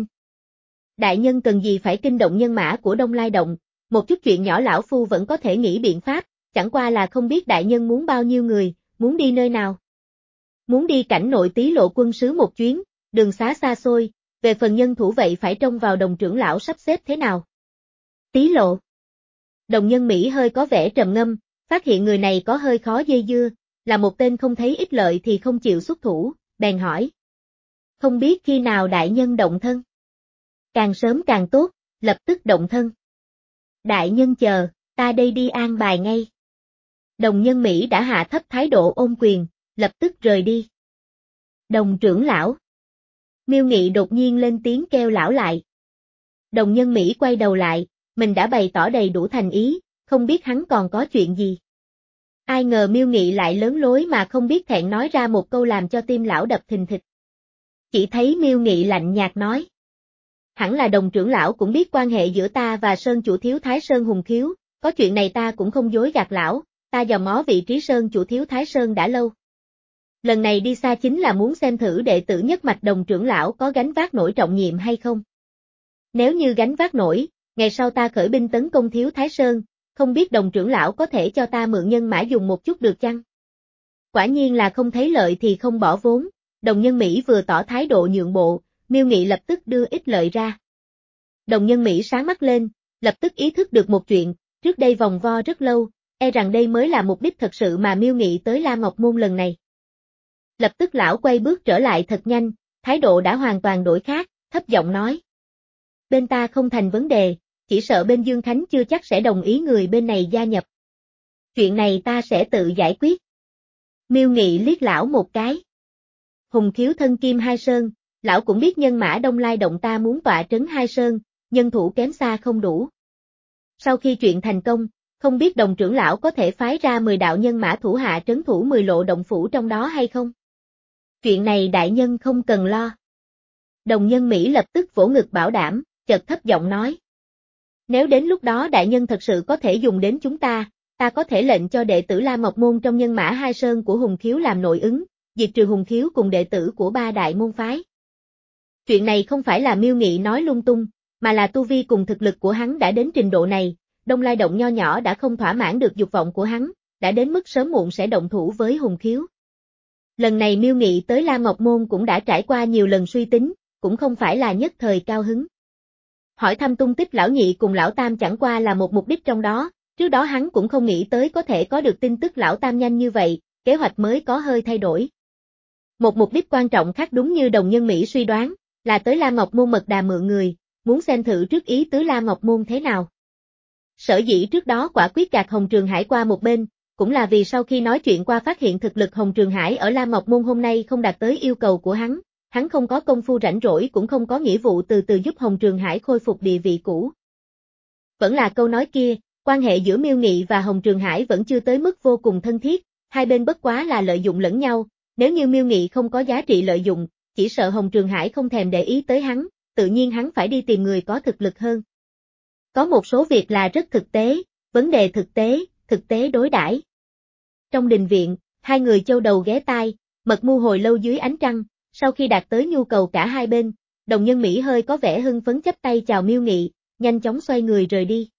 Đại nhân cần gì phải kinh động nhân mã của Đông Lai Động, một chút chuyện nhỏ lão phu vẫn có thể nghĩ biện pháp, chẳng qua là không biết đại nhân muốn bao nhiêu người, muốn đi nơi nào. Muốn đi cảnh nội Tý Lộ quân sứ một chuyến, đường xá xa xôi, về phần nhân thủ vậy phải trông vào Đồng trưởng lão sắp xếp thế nào. Tý Lộ. Đồng nhân Mỹ hơi có vẻ trầm ngâm, phát hiện người này có hơi khó dây dưa, là một tên không thấy ích lợi thì không chịu xuất thủ, bèn hỏi. Không biết khi nào đại nhân động thân. Càng sớm càng tốt, lập tức động thân. Đại nhân chờ, ta đây đi an bài ngay. Đồng nhân Mỹ đã hạ thấp thái độ ôm quyền, lập tức rời đi. Đồng trưởng lão. Miêu Nghị đột nhiên lên tiếng kêu lão lại. Đồng nhân Mỹ quay đầu lại, mình đã bày tỏ đầy đủ thành ý, không biết hắn còn có chuyện gì. Ai ngờ Miêu Nghị lại lớn lối mà không biết thẹn nói ra một câu làm cho tim lão đập thình thịch. Chỉ thấy Miêu Nghị lạnh nhạt nói. Hẳn là Đồng trưởng lão cũng biết quan hệ giữa ta và Sơn chủ thiếu Thái Sơn Hùng Khiếu, có chuyện này ta cũng không dối gạt lão, ta dò mó vị trí Sơn chủ thiếu Thái Sơn đã lâu. Lần này đi xa chính là muốn xem thử đệ tử nhất mạch Đồng trưởng lão có gánh vác nổi trọng nhiệm hay không. Nếu như gánh vác nổi, ngày sau ta khởi binh tấn công thiếu Thái Sơn, không biết Đồng trưởng lão có thể cho ta mượn nhân mã dùng một chút được chăng? Quả nhiên là không thấy lợi thì không bỏ vốn, Đồng nhân Mỹ vừa tỏ thái độ nhượng bộ, Miêu Nghị lập tức đưa ích lợi ra. Đồng nhân Mỹ sáng mắt lên, lập tức ý thức được một chuyện, trước đây vòng vo rất lâu, e rằng đây mới là mục đích thật sự mà Miêu Nghị tới Lam Ngọc Môn lần này. Lập tức lão quay bước trở lại thật nhanh, thái độ đã hoàn toàn đổi khác, thấp giọng nói. Bên ta không thành vấn đề, chỉ sợ bên Dương Khánh chưa chắc sẽ đồng ý người bên này gia nhập. Chuyện này ta sẽ tự giải quyết. Miêu Nghị liếc lão một cái. Hùng Khiếu thân Kim Hai Sơn, lão cũng biết nhân mã Đông Lai Động ta muốn tọa trấn Hai Sơn, nhân thủ kém xa không đủ. Sau khi chuyện thành công, không biết Đồng trưởng lão có thể phái ra mười đạo nhân mã thủ hạ trấn thủ mười lộ động phủ trong đó hay không? Chuyện này đại nhân không cần lo. Đồng nhân Mỹ lập tức vỗ ngực bảo đảm, chợt thấp giọng nói. Nếu đến lúc đó đại nhân thật sự có thể dùng đến chúng ta, ta có thể lệnh cho đệ tử Lam Ngọc Môn trong nhân mã Hai Sơn của Hùng Khiếu làm nội ứng, diệt trừ Hùng Khiếu cùng đệ tử của ba đại môn phái. Chuyện này không phải là Miêu Nghị nói lung tung, mà là tu vi cùng thực lực của hắn đã đến trình độ này, Đông Lai Động nho nhỏ đã không thỏa mãn được dục vọng của hắn, đã đến mức sớm muộn sẽ động thủ với Hùng Khiếu. Lần này Miêu Nghị tới Lam Ngọc Môn cũng đã trải qua nhiều lần suy tính, cũng không phải là nhất thời cao hứng. Hỏi thăm tung tích lão nhị cùng lão tam chẳng qua là một mục đích trong đó, trước đó hắn cũng không nghĩ tới có thể có được tin tức lão tam nhanh như vậy, kế hoạch mới có hơi thay đổi. Một mục đích quan trọng khác đúng như đồng nhân Mỹ suy đoán, là tới Lam Ngọc Môn mật đà mượn người, muốn xem thử trước ý tứ Lam Ngọc Môn thế nào. Sở dĩ trước đó quả quyết gạt Hồng Trường Hải qua một bên, cũng là vì sau khi nói chuyện qua phát hiện thực lực Hồng Trường Hải ở Lam Ngọc Môn hôm nay không đạt tới yêu cầu của hắn, hắn không có công phu rảnh rỗi cũng không có nghĩa vụ từ từ giúp Hồng Trường Hải khôi phục địa vị cũ. Vẫn là câu nói kia, quan hệ giữa Miêu Nghị và Hồng Trường Hải vẫn chưa tới mức vô cùng thân thiết, hai bên bất quá là lợi dụng lẫn nhau, nếu như Miêu Nghị không có giá trị lợi dụng, chỉ sợ Hồng Trường Hải không thèm để ý tới hắn, tự nhiên hắn phải đi tìm người có thực lực hơn. Có một số việc là rất thực tế, vấn đề thực tế, thực tế đối đãi. Trong đình viện, hai người châu đầu ghé tai, mật mưu hồi lâu dưới ánh trăng, sau khi đạt tới nhu cầu cả hai bên, đồng nhân Mỹ hơi có vẻ hưng phấn chắp tay chào Miêu Nghị, nhanh chóng xoay người rời đi.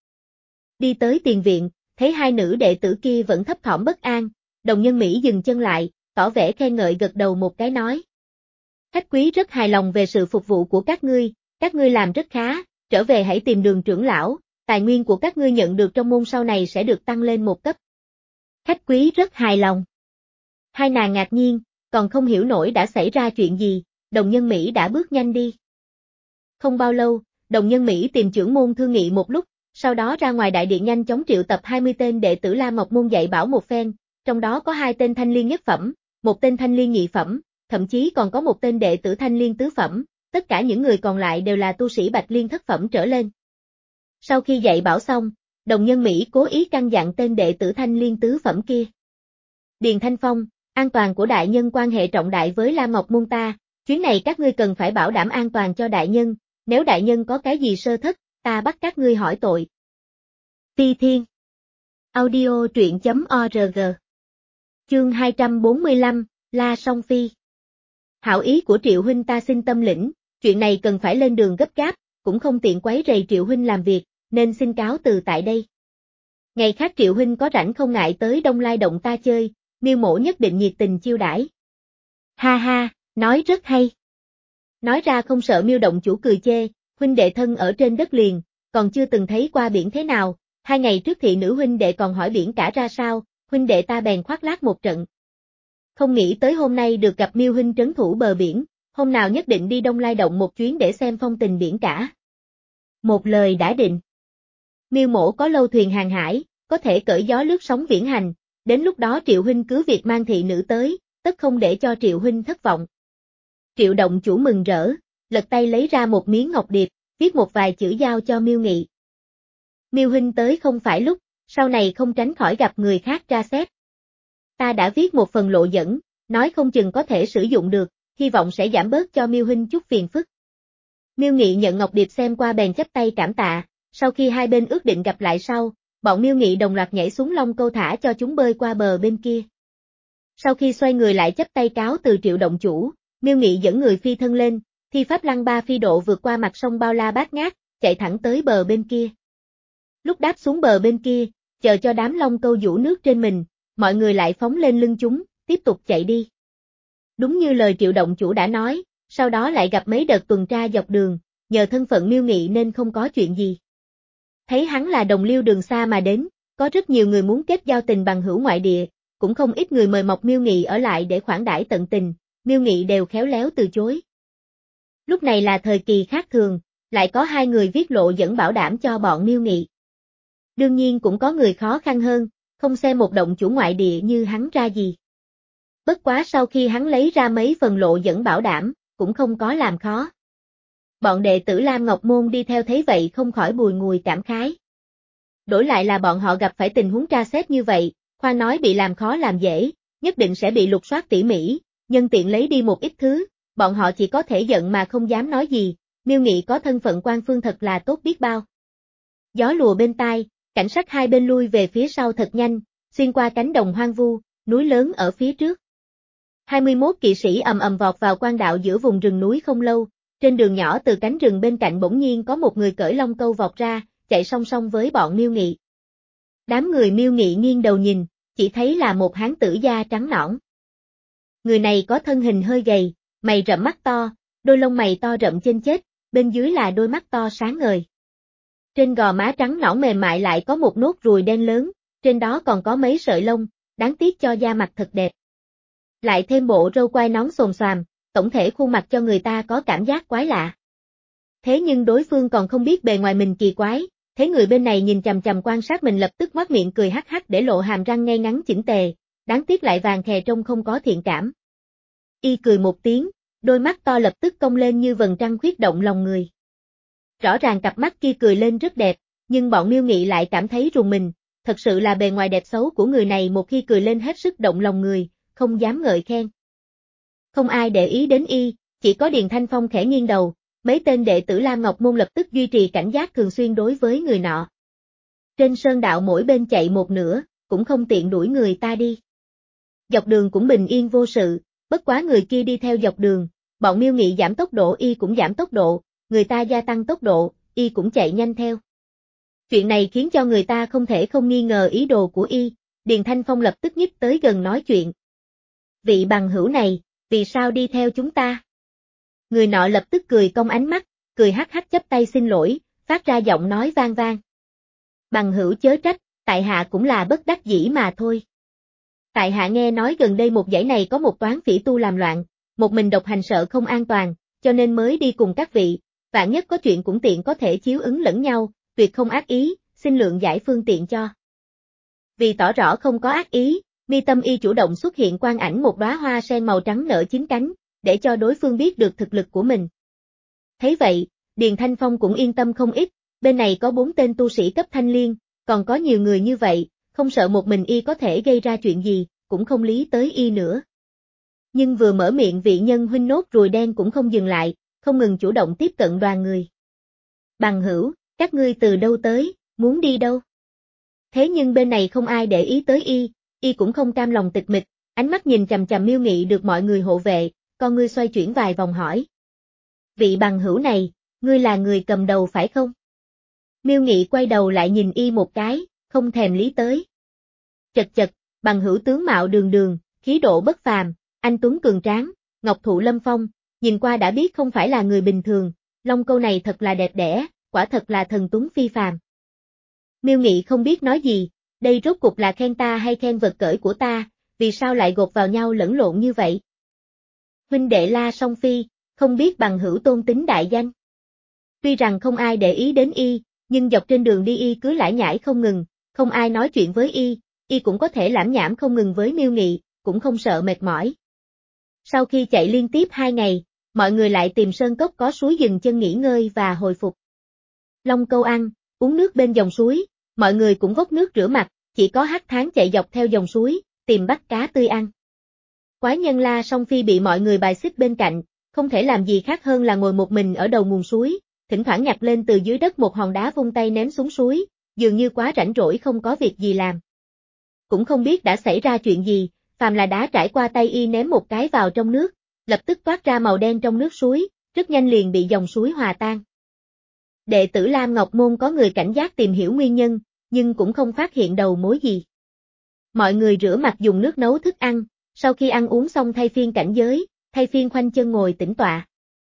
Đi tới tiền viện, thấy hai nữ đệ tử kia vẫn thấp thỏm bất an, đồng nhân Mỹ dừng chân lại, tỏ vẻ khen ngợi gật đầu một cái nói. Khách quý rất hài lòng về sự phục vụ của các ngươi, các ngươi làm rất khá, trở về hãy tìm Đường trưởng lão, tài nguyên của các ngươi nhận được trong môn sau này sẽ được tăng lên một cấp. Khách quý rất hài lòng. Hai nàng ngạc nhiên, còn không hiểu nổi đã xảy ra chuyện gì, đồng nhân Mỹ đã bước nhanh đi. Không bao lâu, đồng nhân Mỹ tìm trưởng môn thương nghị một lúc, sau đó ra ngoài đại điện nhanh chóng triệu tập hai mươi tên đệ tử Lam Ngọc Môn dạy bảo một phen, trong đó có hai tên thanh liên nhất phẩm, một tên thanh liên nhị phẩm, thậm chí còn có một tên đệ tử thanh liên tứ phẩm, tất cả những người còn lại đều là tu sĩ bạch liên thất phẩm trở lên. Sau khi dạy bảo xong, đồng nhân Mỹ cố ý căn dặn tên đệ tử thanh liên tứ phẩm kia. Điền Thanh Phong, an toàn của đại nhân quan hệ trọng đại với Lam Ngọc Môn ta, chuyến này các ngươi cần phải bảo đảm an toàn cho đại nhân, nếu đại nhân có cái gì sơ thất, ta bắt các ngươi hỏi tội. Phi Thiên Audio truyện chấm org Chương hai trăm bốn mươi lăm, La Song Phi. Hảo ý của Triệu huynh ta xin tâm lĩnh, chuyện này cần phải lên đường gấp gáp, cũng không tiện quấy rầy Triệu huynh làm việc, nên xin cáo từ tại đây. Ngày khác Triệu huynh có rảnh không ngại tới Đông Lai động ta chơi, Miêu mỗ nhất định nhiệt tình chiêu đãi. Ha ha, nói rất hay. Nói ra không sợ Miêu động chủ cười chê, huynh đệ thân ở trên đất liền, còn chưa từng thấy qua biển thế nào, hai ngày trước thị nữ huynh đệ còn hỏi biển cả ra sao, huynh đệ ta bèn khoác lác một trận. Không nghĩ tới hôm nay được gặp Miêu huynh trấn thủ bờ biển, hôm nào nhất định đi Đông Lai động một chuyến để xem phong tình biển cả. Một lời đã định. Miêu mỗ có lâu thuyền hàng hải, có thể cởi gió lướt sóng viễn hành, đến lúc đó Triệu huynh cứ việc mang thị nữ tới, tất không để cho Triệu huynh thất vọng. Triệu động chủ mừng rỡ, lật tay lấy ra một miếng ngọc điệp, viết một vài chữ giao cho Miêu Nghị. Miêu huynh tới không phải lúc, sau này không tránh khỏi gặp người khác tra xét. Ta đã viết một phần lộ dẫn, nói không chừng có thể sử dụng được, hy vọng sẽ giảm bớt cho Miêu huynh chút phiền phức. Miêu Nghị nhận ngọc điệp xem qua bèn chắp tay cảm tạ, sau khi hai bên ước định gặp lại sau, bọn Miêu Nghị đồng loạt nhảy xuống long câu thả cho chúng bơi qua bờ bên kia. Sau khi xoay người lại chắp tay cáo từ Triệu động chủ, Miêu Nghị dẫn người phi thân lên, thi pháp lăng ba phi độ vượt qua mặt sông bao la bát ngát, chạy thẳng tới bờ bên kia. Lúc đáp xuống bờ bên kia, chờ cho đám long câu vũ nước trên mình, mọi người lại phóng lên lưng chúng, tiếp tục chạy đi. Đúng như lời Triệu động chủ đã nói, sau đó lại gặp mấy đợt tuần tra dọc đường, nhờ thân phận Miêu Nghị nên không có chuyện gì. Thấy hắn là đồng liêu đường xa mà đến, có rất nhiều người muốn kết giao tình bằng hữu ngoại địa, cũng không ít người mời mọc Miêu Nghị ở lại để khoản đãi tận tình, Miêu Nghị đều khéo léo từ chối. Lúc này là thời kỳ khác thường, lại có hai người viết lộ dẫn bảo đảm cho bọn Miêu Nghị. Đương nhiên cũng có người khó khăn hơn, không xem một động chủ ngoại địa như hắn ra gì. Bất quá sau khi hắn lấy ra mấy phần lộ dẫn bảo đảm, cũng không có làm khó. Bọn đệ tử Lam Ngọc Môn đi theo thấy vậy không khỏi bùi ngùi cảm khái. Đổi lại là bọn họ gặp phải tình huống tra xét như vậy, khoan nói bị làm khó làm dễ, nhất định sẽ bị lục soát tỉ mỉ, nhân tiện lấy đi một ít thứ, bọn họ chỉ có thể giận mà không dám nói gì, Miêu Nghị có thân phận quan phương thật là tốt biết bao. Gió lùa bên tai, cảnh sát hai bên lui về phía sau thật nhanh, xuyên qua cánh đồng hoang vu, núi lớn ở phía trước. hai mươi mốt kỵ sĩ ầm ầm vọt vào quan đạo giữa vùng rừng núi không lâu, trên đường nhỏ từ cánh rừng bên cạnh bỗng nhiên có một người cởi long câu vọt ra, chạy song song với bọn Miêu Nghị. Đám người Miêu Nghị nghiêng đầu nhìn, chỉ thấy là một hán tử da trắng nõn. Người này có thân hình hơi gầy, mày rậm mắt to, đôi lông mày to rậm trên chết, bên dưới là đôi mắt to sáng ngời. Trên gò má trắng nõn mềm mại lại có một nốt ruồi đen lớn, trên đó còn có mấy sợi lông, đáng tiếc cho da mặt thật đẹp. Lại thêm bộ râu quai nón xồm xoàm, tổng thể khuôn mặt cho người ta có cảm giác quái lạ. Thế nhưng đối phương còn không biết bề ngoài mình kỳ quái, thấy người bên này nhìn chằm chằm quan sát mình lập tức ngoác miệng cười hắc hắc để lộ hàm răng ngay ngắn chỉnh tề, đáng tiếc lại vàng khè trông không có thiện cảm. Y cười một tiếng, đôi mắt to lập tức cong lên như vầng trăng khuyết động lòng người. Rõ ràng cặp mắt kia cười lên rất đẹp, nhưng bọn Miêu Nghị lại cảm thấy rùng mình, thật sự là bề ngoài đẹp xấu của người này một khi cười lên hết sức động lòng người, không dám ngợi khen. Không ai để ý đến y, chỉ có Điền Thanh Phong khẽ nghiêng đầu, mấy tên đệ tử Lam Ngọc Môn lập tức duy trì cảnh giác thường xuyên đối với người nọ. Trên sơn đạo mỗi bên chạy một nửa, cũng không tiện đuổi người ta đi. Dọc đường cũng bình yên vô sự, bất quá người kia đi theo dọc đường, bọn Miêu Nghị giảm tốc độ y cũng giảm tốc độ, người ta gia tăng tốc độ, y cũng chạy nhanh theo. Chuyện này khiến cho người ta không thể không nghi ngờ ý đồ của y, Điền Thanh Phong lập tức nhích tới gần nói chuyện. Vị bằng hữu này, vì sao đi theo chúng ta? Người nọ lập tức cười cong ánh mắt, cười hắc hắc chắp tay xin lỗi, phát ra giọng nói vang vang. Bằng hữu chớ trách, tại hạ cũng là bất đắc dĩ mà thôi. Tại hạ nghe nói gần đây một dãy này có một toán phỉ tu làm loạn, một mình độc hành sợ không an toàn, cho nên mới đi cùng các vị, vạn nhất có chuyện cũng tiện có thể chiếu ứng lẫn nhau, tuyệt không ác ý, xin lượng giải phương tiện cho. Vì tỏ rõ không có ác ý, mi tâm y chủ động xuất hiện quang ảnh một đóa hoa sen màu trắng nở chín cánh, để cho đối phương biết được thực lực của mình. Thấy vậy, Điền Thanh Phong cũng yên tâm không ít, bên này có bốn tên tu sĩ cấp thanh liên, còn có nhiều người như vậy, không sợ một mình y có thể gây ra chuyện gì, cũng không lý tới y nữa. Nhưng vừa mở miệng vị nhân huynh nốt ruồi đen cũng không dừng lại, không ngừng chủ động tiếp cận đoàn người. Bằng hữu, các ngươi từ đâu tới, muốn đi đâu? Thế nhưng bên này không ai để ý tới y, y cũng không cam lòng tịch mịch, ánh mắt nhìn chằm chằm Miêu Nghị được mọi người hộ vệ, con ngươi xoay chuyển vài vòng hỏi. Vị bằng hữu này, ngươi là người cầm đầu phải không? Miêu Nghị quay đầu lại nhìn y một cái, không thèm lý tới. Chật chật, bằng hữu tướng mạo đường đường, khí độ bất phàm, anh tuấn cường tráng, ngọc thụ lâm phong, nhìn qua đã biết không phải là người bình thường, long câu này thật là đẹp đẽ, quả thật là thần tuấn phi phàm. Miêu Nghị không biết nói gì, đây rốt cục là khen ta hay khen vật cởi của ta, vì sao lại gột vào nhau lẫn lộn như vậy? Huynh đệ La Song Phi, không biết bằng hữu tôn tính đại danh. Tuy rằng không ai để ý đến y, nhưng dọc trên đường đi y cứ lải nhải không ngừng, không ai nói chuyện với y, y cũng có thể lảm nhảm không ngừng với Miêu Nghị, cũng không sợ mệt mỏi. Sau khi chạy liên tiếp hai ngày, mọi người lại tìm sơn cốc có suối dừng chân nghỉ ngơi và hồi phục. Long câu ăn, uống nước bên dòng suối, mọi người cũng vốc nước rửa mặt, chỉ có hắc tháng chạy dọc theo dòng suối, tìm bắt cá tươi ăn. Quái nhân La Song Phi bị mọi người bài xích bên cạnh, không thể làm gì khác hơn là ngồi một mình ở đầu nguồn suối, thỉnh thoảng nhặt lên từ dưới đất một hòn đá vung tay ném xuống suối, dường như quá rảnh rỗi không có việc gì làm. Cũng không biết đã xảy ra chuyện gì, phàm là đá trải qua tay y ném một cái vào trong nước, lập tức toát ra màu đen trong nước suối, rất nhanh liền bị dòng suối hòa tan. Đệ tử Lam Ngọc Môn có người cảnh giác tìm hiểu nguyên nhân, nhưng cũng không phát hiện đầu mối gì. Mọi người rửa mặt dùng nước nấu thức ăn, sau khi ăn uống xong thay phiên cảnh giới, thay phiên khoanh chân ngồi tĩnh tọa.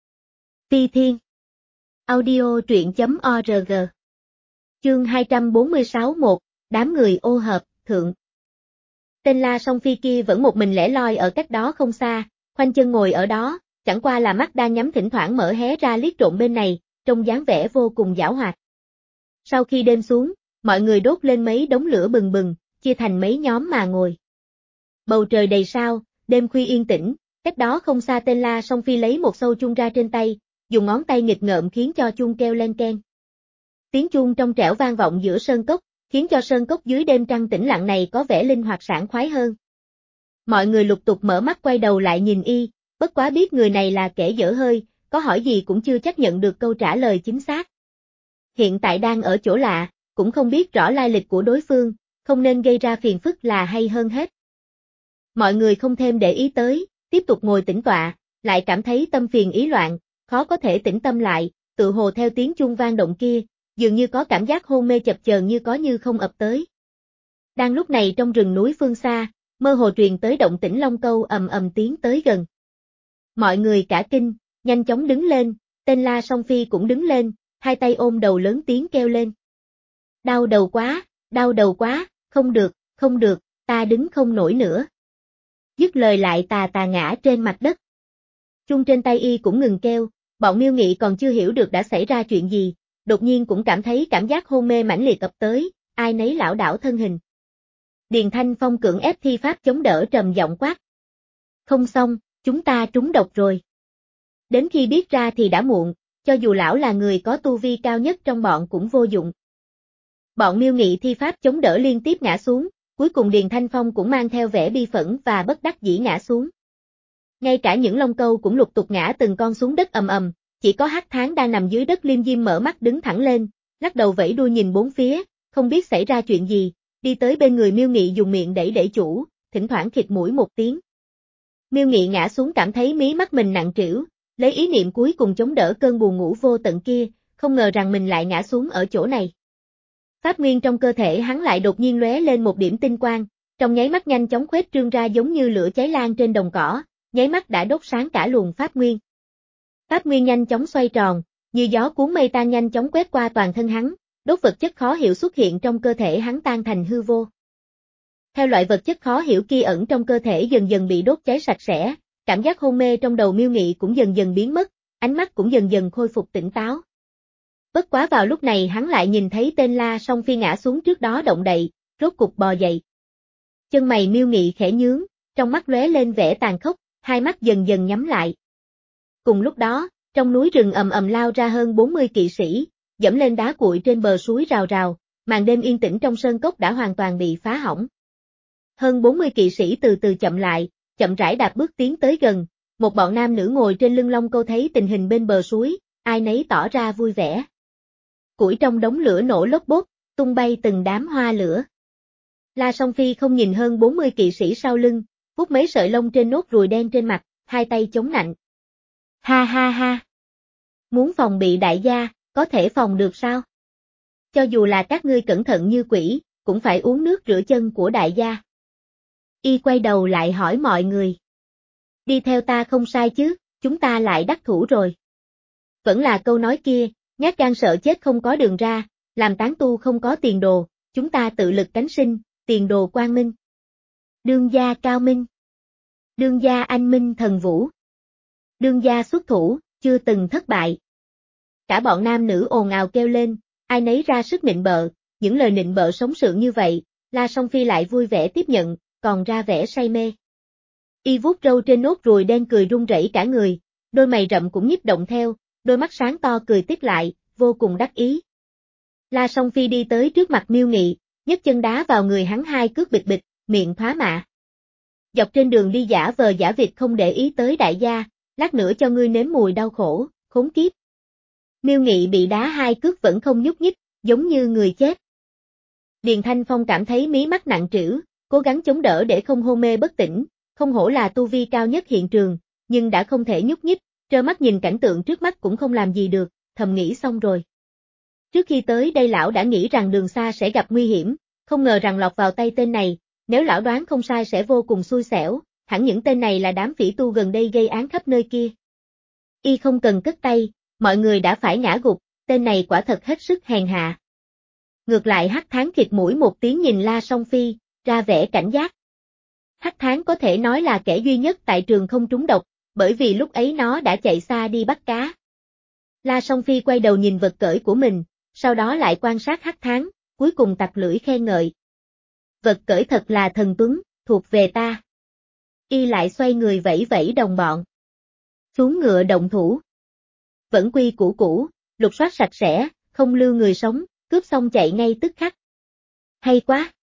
Phi Thiên Audio truyện chấm org Chương hai trăm bốn mươi sáu một, đám người ô hợp, thượng. Tên La Song Phi kia vẫn một mình lẻ loi ở cách đó không xa, khoanh chân ngồi ở đó, chẳng qua là mắt đang nhắm thỉnh thoảng mở hé ra liếc trộm bên này, trông dáng vẻ vô cùng giảo hoạt. Sau khi đêm xuống, mọi người đốt lên mấy đống lửa bừng bừng, chia thành mấy nhóm mà ngồi. Bầu trời đầy sao, đêm khuya yên tĩnh, cách đó không xa tên La Song Phi lấy một sâu chuông ra trên tay, dùng ngón tay nghịch ngợm khiến cho chuông kêu len keng. Tiếng chuông trong trẻo vang vọng giữa sơn cốc, khiến cho sơn cốc dưới đêm trăng tĩnh lặng này có vẻ linh hoạt sảng khoái hơn. Mọi người lục tục mở mắt quay đầu lại nhìn y, bất quá biết người này là kẻ dở hơi, có hỏi gì cũng chưa chắc nhận được câu trả lời chính xác. Hiện tại đang ở chỗ lạ, cũng không biết rõ lai lịch của đối phương, không nên gây ra phiền phức là hay hơn hết. Mọi người không thêm để ý tới, tiếp tục ngồi tĩnh tọa, lại cảm thấy tâm phiền ý loạn, khó có thể tĩnh tâm lại, tự hồ theo tiếng chuông vang động kia, dường như có cảm giác hôn mê chập chờn như có như không ập tới. Đang lúc này trong rừng núi phương xa, mơ hồ truyền tới động tĩnh long câu ầm ầm tiến tới gần. Mọi người cả kinh, nhanh chóng đứng lên, tên La Song Phi cũng đứng lên, hai tay ôm đầu lớn tiếng kêu lên. Đau đầu quá, đau đầu quá, không được, không được, ta đứng không nổi nữa. Dứt lời lại tà tà ngã trên mặt đất. Chuông trên tay y cũng ngừng kêu, bọn Miêu Nghị còn chưa hiểu được đã xảy ra chuyện gì, đột nhiên cũng cảm thấy cảm giác hôn mê mãnh liệt ập tới, ai nấy lảo đảo thân hình. Điền Thanh Phong cưỡng ép thi pháp chống đỡ trầm giọng quát. Không xong, chúng ta trúng độc rồi. Đến khi biết ra thì đã muộn, cho dù lão là người có tu vi cao nhất trong bọn cũng vô dụng. Bọn Miêu Nghị thi pháp chống đỡ liên tiếp ngã xuống, cuối cùng Điền Thanh Phong cũng mang theo vẻ bi phẫn và bất đắc dĩ ngã xuống. Ngay cả những lông câu cũng lục tục ngã từng con xuống đất ầm ầm, chỉ có Hắc Thán đang nằm dưới đất liêm diêm mở mắt đứng thẳng lên, lắc đầu vẫy đuôi nhìn bốn phía, không biết xảy ra chuyện gì, đi tới bên người Miêu Nghị dùng miệng đẩy đẩy chủ, thỉnh thoảng khịt mũi một tiếng. Miêu Nghị ngã xuống cảm thấy mí mắt mình nặng trĩu, lấy ý niệm cuối cùng chống đỡ cơn buồn ngủ vô tận kia, không ngờ rằng mình lại ngã xuống ở chỗ này. Pháp nguyên trong cơ thể hắn lại đột nhiên lóe lên một điểm tinh quang, trong nháy mắt nhanh chóng khuếch trương ra giống như lửa cháy lan trên đồng cỏ, nháy mắt đã đốt sáng cả luồng pháp nguyên. Pháp nguyên nhanh chóng xoay tròn, như gió cuốn mây tan nhanh chóng quét qua toàn thân hắn, đốt vật chất khó hiểu xuất hiện trong cơ thể hắn tan thành hư vô. Theo loại vật chất khó hiểu kia ẩn trong cơ thể dần dần bị đốt cháy sạch sẽ, cảm giác hôn mê trong đầu Miêu Nghị cũng dần dần biến mất, ánh mắt cũng dần dần khôi phục tỉnh táo. Bất quá vào lúc này hắn lại nhìn thấy tên La Song Phi ngã xuống trước đó động đậy, rốt cục bò dậy. Chân mày Miêu Nghị khẽ nhướng, trong mắt lóe lên vẻ tàn khốc, hai mắt dần dần nhắm lại. Cùng lúc đó, trong núi rừng ầm ầm lao ra hơn bốn mươi kỵ sĩ, dẫm lên đá cuội trên bờ suối rào rào, màn đêm yên tĩnh trong sơn cốc đã hoàn toàn bị phá hỏng. Hơn bốn mươi kỵ sĩ từ từ chậm lại, chậm rãi đạp bước tiến tới gần, một bọn nam nữ ngồi trên lưng long câu thấy tình hình bên bờ suối, ai nấy tỏ ra vui vẻ. Củi trong đống lửa nổ lốp bốp, tung bay từng đám hoa lửa. La Song Phi không nhìn hơn bốn mươi kỵ sĩ sau lưng, vuốt mấy sợi lông trên nốt ruồi đen trên mặt, hai tay chống nạnh. Ha ha ha! Muốn phòng bị đại gia, có thể phòng được sao? Cho dù là các ngươi cẩn thận như quỷ, cũng phải uống nước rửa chân của đại gia. Y quay đầu lại hỏi mọi người. Đi theo ta không sai chứ, chúng ta lại đắc thủ rồi. Vẫn là câu nói kia, nhát gan sợ chết không có đường ra, làm tán tu không có tiền đồ, chúng ta tự lực cánh sinh, tiền đồ quang minh. Đương gia cao minh. Đương gia anh minh thần vũ. Đương gia xuất thủ, chưa từng thất bại. Cả bọn nam nữ ồn ào kêu lên, ai nấy ra sức nịnh bợ, những lời nịnh bợ sống sượng như vậy, La Song Phi lại vui vẻ tiếp nhận, còn ra vẻ say mê. Y vuốt râu trên nốt ruồi đen cười run rẩy cả người, đôi mày rậm cũng nhíp động theo, đôi mắt sáng to cười tít lại, vô cùng đắc ý. La Song Phi đi tới trước mặt Miêu Nghị, nhấc chân đá vào người hắn hai cước bịch bịch, miệng thoá mạ. Dọc trên đường đi giả vờ giả vịt không để ý tới đại gia, lát nữa cho ngươi nếm mùi đau khổ, khốn kiếp. Miêu Nghị bị đá hai cước vẫn không nhúc nhích, giống như người chết. Điền Thanh Phong cảm thấy mí mắt nặng trĩu, cố gắng chống đỡ để không hôn mê bất tỉnh, không hổ là tu vi cao nhất hiện trường, nhưng đã không thể nhúc nhích, trơ mắt nhìn cảnh tượng trước mắt cũng không làm gì được, thầm nghĩ xong rồi. Trước khi tới đây lão đã nghĩ rằng đường xa sẽ gặp nguy hiểm, không ngờ rằng lọt vào tay tên này, nếu lão đoán không sai sẽ vô cùng xui xẻo, hẳn những tên này là đám phỉ tu gần đây gây án khắp nơi kia. Y không cần cất tay, mọi người đã phải ngã gục, tên này quả thật hết sức hèn hạ. Ngược lại Hắc Thán khịt mũi một tiếng nhìn La Song Phi, ra vẻ cảnh giác. Hắc Thán có thể nói là kẻ duy nhất tại trường không trúng độc, bởi vì lúc ấy nó đã chạy xa đi bắt cá. La Song Phi quay đầu nhìn vật cởi của mình, sau đó lại quan sát Hắc Thán, cuối cùng tặc lưỡi khen ngợi. Vật cởi thật là thần tuấn, thuộc về ta. Y lại xoay người vẫy vẫy đồng bọn. Xuống ngựa động thủ. Vẫn quy củ cũ, lục soát sạch sẽ, không lưu người sống, cướp xong chạy ngay tức khắc. Hay quá!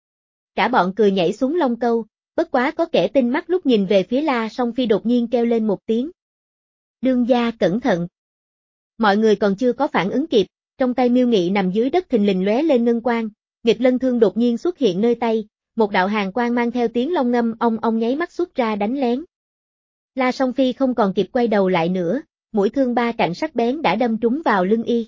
Cả bọn cười nhảy xuống lông câu, bất quá có kẻ tinh mắt lúc nhìn về phía La Song Phi đột nhiên kêu lên một tiếng. Đương gia cẩn thận! Mọi người còn chưa có phản ứng kịp, trong tay Miêu Nghị nằm dưới đất thình lình lóe lên ngân quang, nghịch lân thương đột nhiên xuất hiện nơi tay, một đạo hàn quang mang theo tiếng long ngâm ong ong nháy mắt xuất ra đánh lén. La Song Phi không còn kịp quay đầu lại nữa, mũi thương ba cạnh sắc bén đã đâm trúng vào lưng y.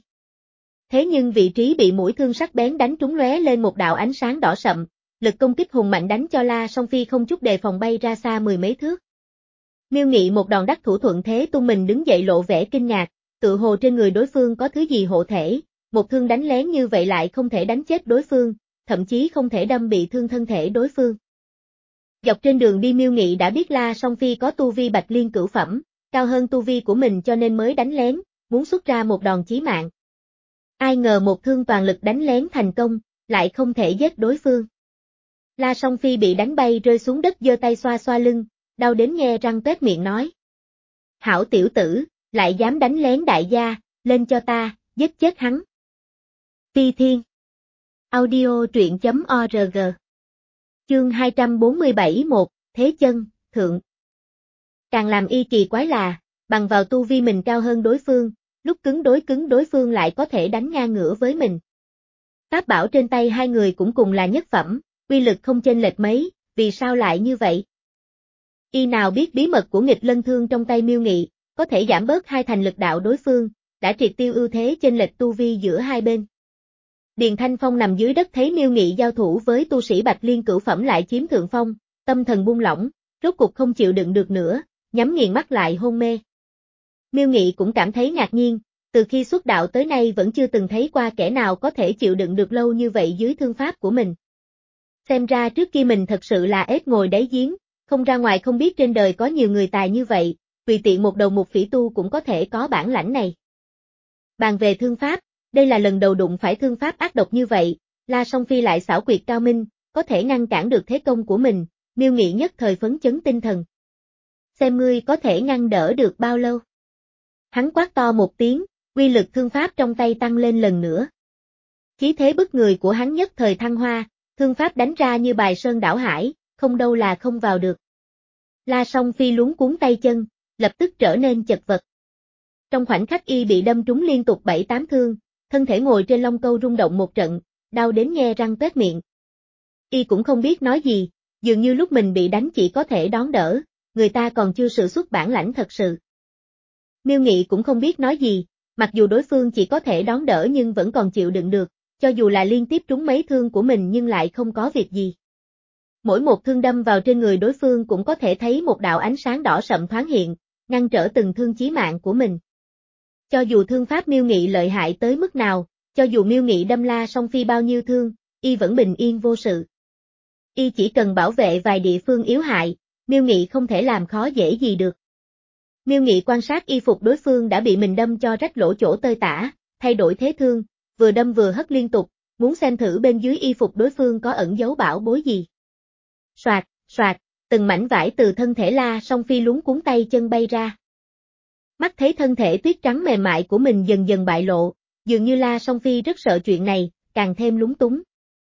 Thế nhưng vị trí bị mũi thương sắc bén đánh trúng lóe lên một đạo ánh sáng đỏ sậm, lực công kích hùng mạnh đánh cho La Song Phi không chút đề phòng bay ra xa mười mấy thước. Miêu Nghị một đòn đắc thủ thuận thế tung mình đứng dậy lộ vẻ kinh ngạc, tự hồ trên người đối phương có thứ gì hộ thể, một thương đánh lén như vậy lại không thể đánh chết đối phương, thậm chí không thể đâm bị thương thân thể đối phương. Dọc trên đường đi Miêu Nghị đã biết La Song Phi có tu vi Bạch Liên cửu phẩm, cao hơn tu vi của mình cho nên mới đánh lén, muốn xuất ra một đòn chí mạng. Ai ngờ một thương toàn lực đánh lén thành công, lại không thể giết đối phương. La Song Phi bị đánh bay rơi xuống đất giơ tay xoa xoa lưng, đau đến nhe răng toét miệng nói. Hảo tiểu tử, lại dám đánh lén đại gia, lên cho ta, giết chết hắn. Phi Thiên Audio truyện chấm org Chương hai trăm bốn mươi bảy một, Thế chân, Thượng. Càng làm y kỳ quái là, bằng vào tu vi mình cao hơn đối phương, lúc cứng đối cứng đối phương lại có thể đánh ngang ngửa với mình. Pháp bảo trên tay hai người cũng cùng là nhất phẩm, uy lực không chênh lệch mấy, vì sao lại như vậy? Y nào biết bí mật của nghịch lân thương trong tay Miêu Nghị, có thể giảm bớt hai thành lực đạo đối phương, đã triệt tiêu ưu thế chênh lệch tu vi giữa hai bên. Điền Thanh Phong nằm dưới đất thấy Miêu Nghị giao thủ với tu sĩ Bạch Liên cửu phẩm lại chiếm thượng phong, tâm thần buông lỏng, rốt cục không chịu đựng được nữa, nhắm nghiền mắt lại hôn mê. Miêu Nghị cũng cảm thấy ngạc nhiên, từ khi xuất đạo tới nay vẫn chưa từng thấy qua kẻ nào có thể chịu đựng được lâu như vậy dưới thương pháp của mình. Xem ra trước kia mình thật sự là ếch ngồi đáy giếng, không ra ngoài không biết trên đời có nhiều người tài như vậy, tùy tiện một đầu mục phỉ tu cũng có thể có bản lãnh này. Bàn về thương pháp, đây là lần đầu đụng phải thương pháp ác độc như vậy, La Song Phi lại xảo quyệt cao minh, có thể ngăn cản được thế công của mình, Miêu Nghị nhất thời phấn chấn tinh thần. Xem ngươi có thể ngăn đỡ được bao lâu. Hắn quát to một tiếng, uy lực thương pháp trong tay tăng lên lần nữa. Khí thế bức người của hắn nhất thời thăng hoa, thương pháp đánh ra như bài sơn đảo hải, không đâu là không vào được. La Song Phi luống cuống tay chân, lập tức trở nên chật vật. Trong khoảnh khắc y bị đâm trúng liên tục bảy tám thương, thân thể ngồi trên lông câu rung động một trận, đau đến nhe răng toét miệng. Y cũng không biết nói gì, dường như lúc mình bị đánh chỉ có thể đón đỡ, người ta còn chưa sử xuất bản lãnh thật sự. Miêu Nghị cũng không biết nói gì, mặc dù đối phương chỉ có thể đón đỡ nhưng vẫn còn chịu đựng được, cho dù là liên tiếp trúng mấy thương của mình nhưng lại không có việc gì. Mỗi một thương đâm vào trên người đối phương cũng có thể thấy một đạo ánh sáng đỏ sậm thoáng hiện, ngăn trở từng thương chí mạng của mình. Cho dù thương pháp Miêu Nghị lợi hại tới mức nào, cho dù Miêu Nghị đâm La Song Phi bao nhiêu thương, y vẫn bình yên vô sự. Y chỉ cần bảo vệ vài địa phương yếu hại, Miêu Nghị không thể làm khó dễ gì được. Miêu Nghị quan sát y phục đối phương đã bị mình đâm cho rách lỗ chỗ tơi tả, thay đổi thế thương, vừa đâm vừa hất liên tục, muốn xem thử bên dưới y phục đối phương có ẩn giấu bảo bối gì. Soạt, soạt, từng mảnh vải từ thân thể La Song Phi luống cuống tay chân bay ra. Mắt thấy thân thể tuyết trắng mềm mại của mình dần dần bại lộ, dường như La Song Phi rất sợ chuyện này, càng thêm lúng túng.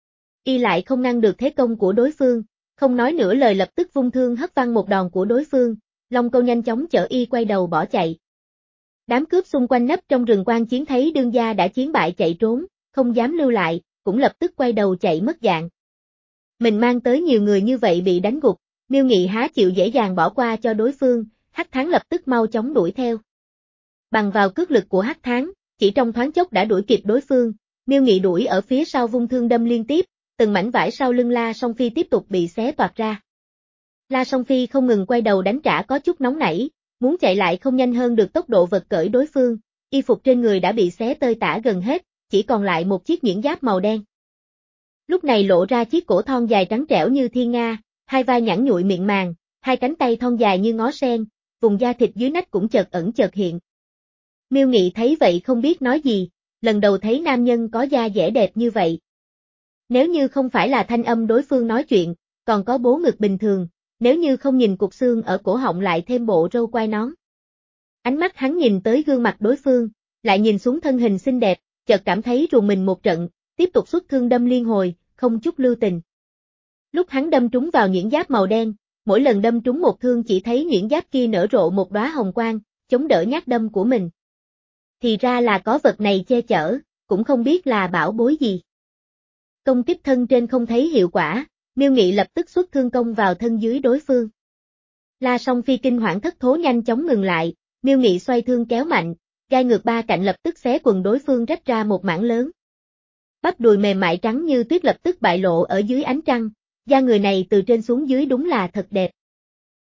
Y lại không ngăn được thế công của đối phương, không nói nửa lời lập tức vung thương hất văng một đòn của đối phương, long câu nhanh chóng chở y quay đầu bỏ chạy. Đám cướp xung quanh nấp trong rừng quan chiến thấy đương gia đã chiến bại chạy trốn, không dám lưu lại, cũng lập tức quay đầu chạy mất dạng. Mình mang tới nhiều người như vậy bị đánh gục, Miêu Nghị há chịu dễ dàng bỏ qua cho đối phương, Hắc Thắng lập tức mau chóng đuổi theo. Bằng vào cước lực của Hắc Thắng, chỉ trong thoáng chốc đã đuổi kịp đối phương, Miêu Nghị đuổi ở phía sau vung thương đâm liên tiếp, từng mảnh vải sau lưng La Song Phi tiếp tục bị xé toạc ra. La Song Phi không ngừng quay đầu đánh trả có chút nóng nảy, muốn chạy lại không nhanh hơn được tốc độ vật cởi đối phương, y phục trên người đã bị xé tơi tả gần hết, chỉ còn lại một chiếc nhuyễn giáp màu đen. Lúc này lộ ra chiếc cổ thon dài trắng trẻo như thiên nga, hai vai nhẵn nhụi miệng màng, hai cánh tay thon dài như ngó sen, vùng da thịt dưới nách cũng chợt ẩn chợt hiện. Miêu Nghị thấy vậy không biết nói gì, lần đầu thấy nam nhân có da dẻ đẹp như vậy. Nếu như không phải là thanh âm đối phương nói chuyện, còn có bố ngực bình thường, nếu như không nhìn cục xương ở cổ họng lại thêm bộ râu quai nón. Ánh mắt hắn nhìn tới gương mặt đối phương, lại nhìn xuống thân hình xinh đẹp, chợt cảm thấy rùng mình một trận, tiếp tục xuất thương đâm liên hồi, không chút lưu tình. Lúc hắn đâm trúng vào nhuyễn giáp màu đen, mỗi lần đâm trúng một thương chỉ thấy nhuyễn giáp kia nở rộ một đóa hồng quang, chống đỡ nhát đâm của mình. Thì ra là có vật này che chở, cũng không biết là bảo bối gì. Công kích thân trên không thấy hiệu quả, Miêu Nghị lập tức xuất thương công vào thân dưới đối phương. La Song Phi kinh hoảng thất thố nhanh chóng ngừng lại, Miêu Nghị xoay thương kéo mạnh, gai ngược ba cạnh lập tức xé quần đối phương rách ra một mảng lớn. Bắp đùi mềm mại trắng như tuyết lập tức bại lộ ở dưới ánh trăng, da người này từ trên xuống dưới đúng là thật đẹp.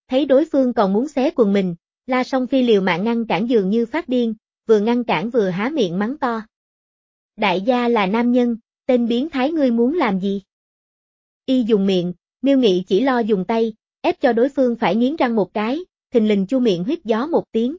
Thấy đối phương còn muốn xé quần mình, La Song Phi liều mạng ngăn cản dường như phát điên, vừa ngăn cản vừa há miệng mắng to. Đại gia là nam nhân, tên biến thái ngươi muốn làm gì? Y dùng miệng, Miêu Nghị chỉ lo dùng tay, ép cho đối phương phải nghiến răng một cái, thình lình chu miệng huýt gió một tiếng.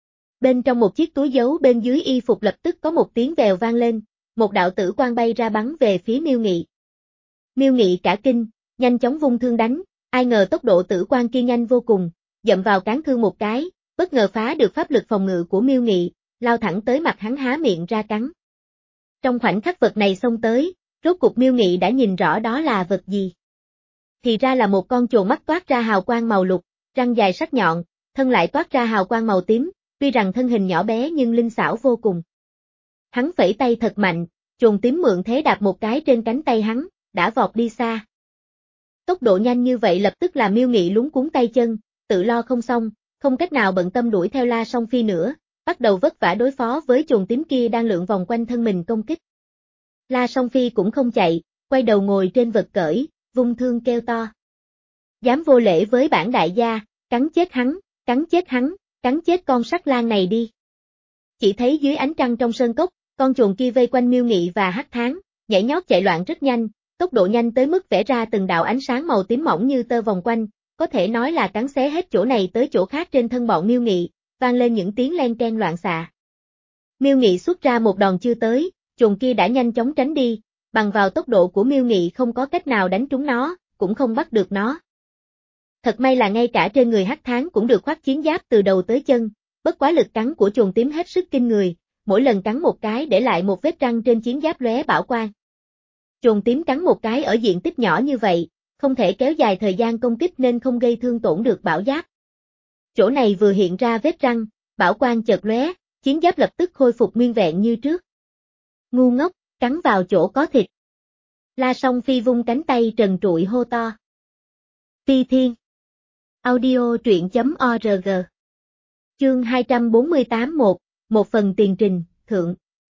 Bên trong một chiếc túi giấu bên dưới y phục lập tức có một tiếng vèo vang lên, một đạo tử quang bay ra bắn về phía Miêu Nghị. Miêu Nghị cả kinh, nhanh chóng vung thương đánh, ai ngờ tốc độ tử quang kia nhanh vô cùng, dậm vào cán thương một cái, bất ngờ phá được pháp lực phòng ngự của Miêu Nghị, lao thẳng tới mặt hắn há miệng ra cắn. Trong khoảnh khắc vật này xông tới, rốt cục Miêu Nghị đã nhìn rõ đó là vật gì. Thì ra là một con chồn mắt toát ra hào quang màu lục, răng dài sắc nhọn, thân lại toát ra hào quang màu tím, tuy rằng thân hình nhỏ bé nhưng linh xảo vô cùng. Hắn phẩy tay thật mạnh, chồn tím mượn thế đạp một cái trên cánh tay hắn, đã vọt đi xa. Tốc độ nhanh như vậy lập tức làm Miêu Nghị luống cuống tay chân, tự lo không xong, không cách nào bận tâm đuổi theo La Song Phi nữa, bắt đầu vất vả đối phó với chồn tím kia đang lượn vòng quanh thân mình công kích. La Song Phi cũng không chạy, quay đầu ngồi trên vật cởi, vung thương kêu to. Dám vô lễ với bản đại gia, cắn chết hắn, cắn chết hắn, cắn chết con sắt lang này đi. Chỉ thấy dưới ánh trăng trong sơn cốc, con chồn kia vây quanh Miêu Nghị và Hắc Tháng, nhảy nhót chạy loạn rất nhanh, tốc độ nhanh tới mức vẽ ra từng đạo ánh sáng màu tím mỏng như tơ vòng quanh, có thể nói là cắn xé hết chỗ này tới chỗ khác trên thân bọn Miêu Nghị, vang lên những tiếng len keng loạn xạ. Miêu Nghị xuất ra một đòn chưa tới, chồn kia đã nhanh chóng tránh đi, bằng vào tốc độ của Miêu Nghị không có cách nào đánh trúng nó, cũng không bắt được nó. Thật may là ngay cả trên người Hắc Tháng cũng được khoác chiến giáp từ đầu tới chân, bất quá lực cắn của chồn tím hết sức kinh người, mỗi lần cắn một cái để lại một vết răng trên chiến giáp lóe bảo quang. Chồn tím cắn một cái ở diện tích nhỏ như vậy, không thể kéo dài thời gian công kích nên không gây thương tổn được bảo giáp. Chỗ này vừa hiện ra vết răng, bảo quang chợt lóe, chiến giáp lập tức khôi phục nguyên vẹn như trước. Ngu ngốc, cắn vào chỗ có thịt. La Song Phi vung cánh tay trần trụi hô to. Phi Thiên. Audio truyện chấm org. Chương hai trăm bốn mươi tám một, một phần tiền trình, thượng.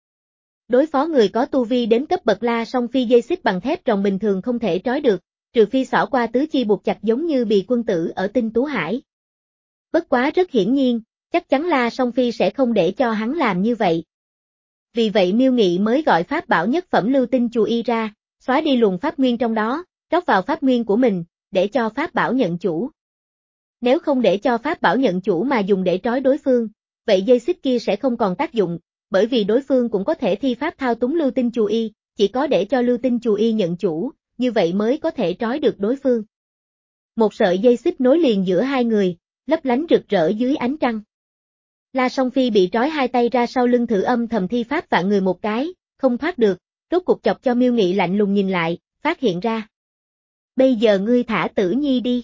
Đối phó người có tu vi đến cấp bậc La Song Phi dây xích bằng thép ròng bình thường không thể trói được, trừ phi xỏ qua tứ chi buộc chặt giống như Bì quân tử ở Tinh Tú Hải. Bất quá rất hiển nhiên, chắc chắn La Song Phi sẽ không để cho hắn làm như vậy. Vì vậy Miêu Nghị mới gọi pháp bảo nhất phẩm lưu tinh chù y ra, xóa đi luồng pháp nguyên trong đó, rót vào pháp nguyên của mình, để cho pháp bảo nhận chủ. Nếu không để cho pháp bảo nhận chủ mà dùng để trói đối phương, vậy dây xích kia sẽ không còn tác dụng, bởi vì đối phương cũng có thể thi pháp thao túng lưu tinh chù y, chỉ có để cho lưu tinh chù y nhận chủ, như vậy mới có thể trói được đối phương. Một sợi dây xích nối liền giữa hai người, lấp lánh rực rỡ dưới ánh trăng. La Song Phi bị trói hai tay ra sau lưng thử âm thầm thi pháp vạn người một cái, không thoát được, rốt cục chọc cho Miêu Nghị lạnh lùng nhìn lại, phát hiện ra. Bây giờ ngươi thả Tử Nhi đi.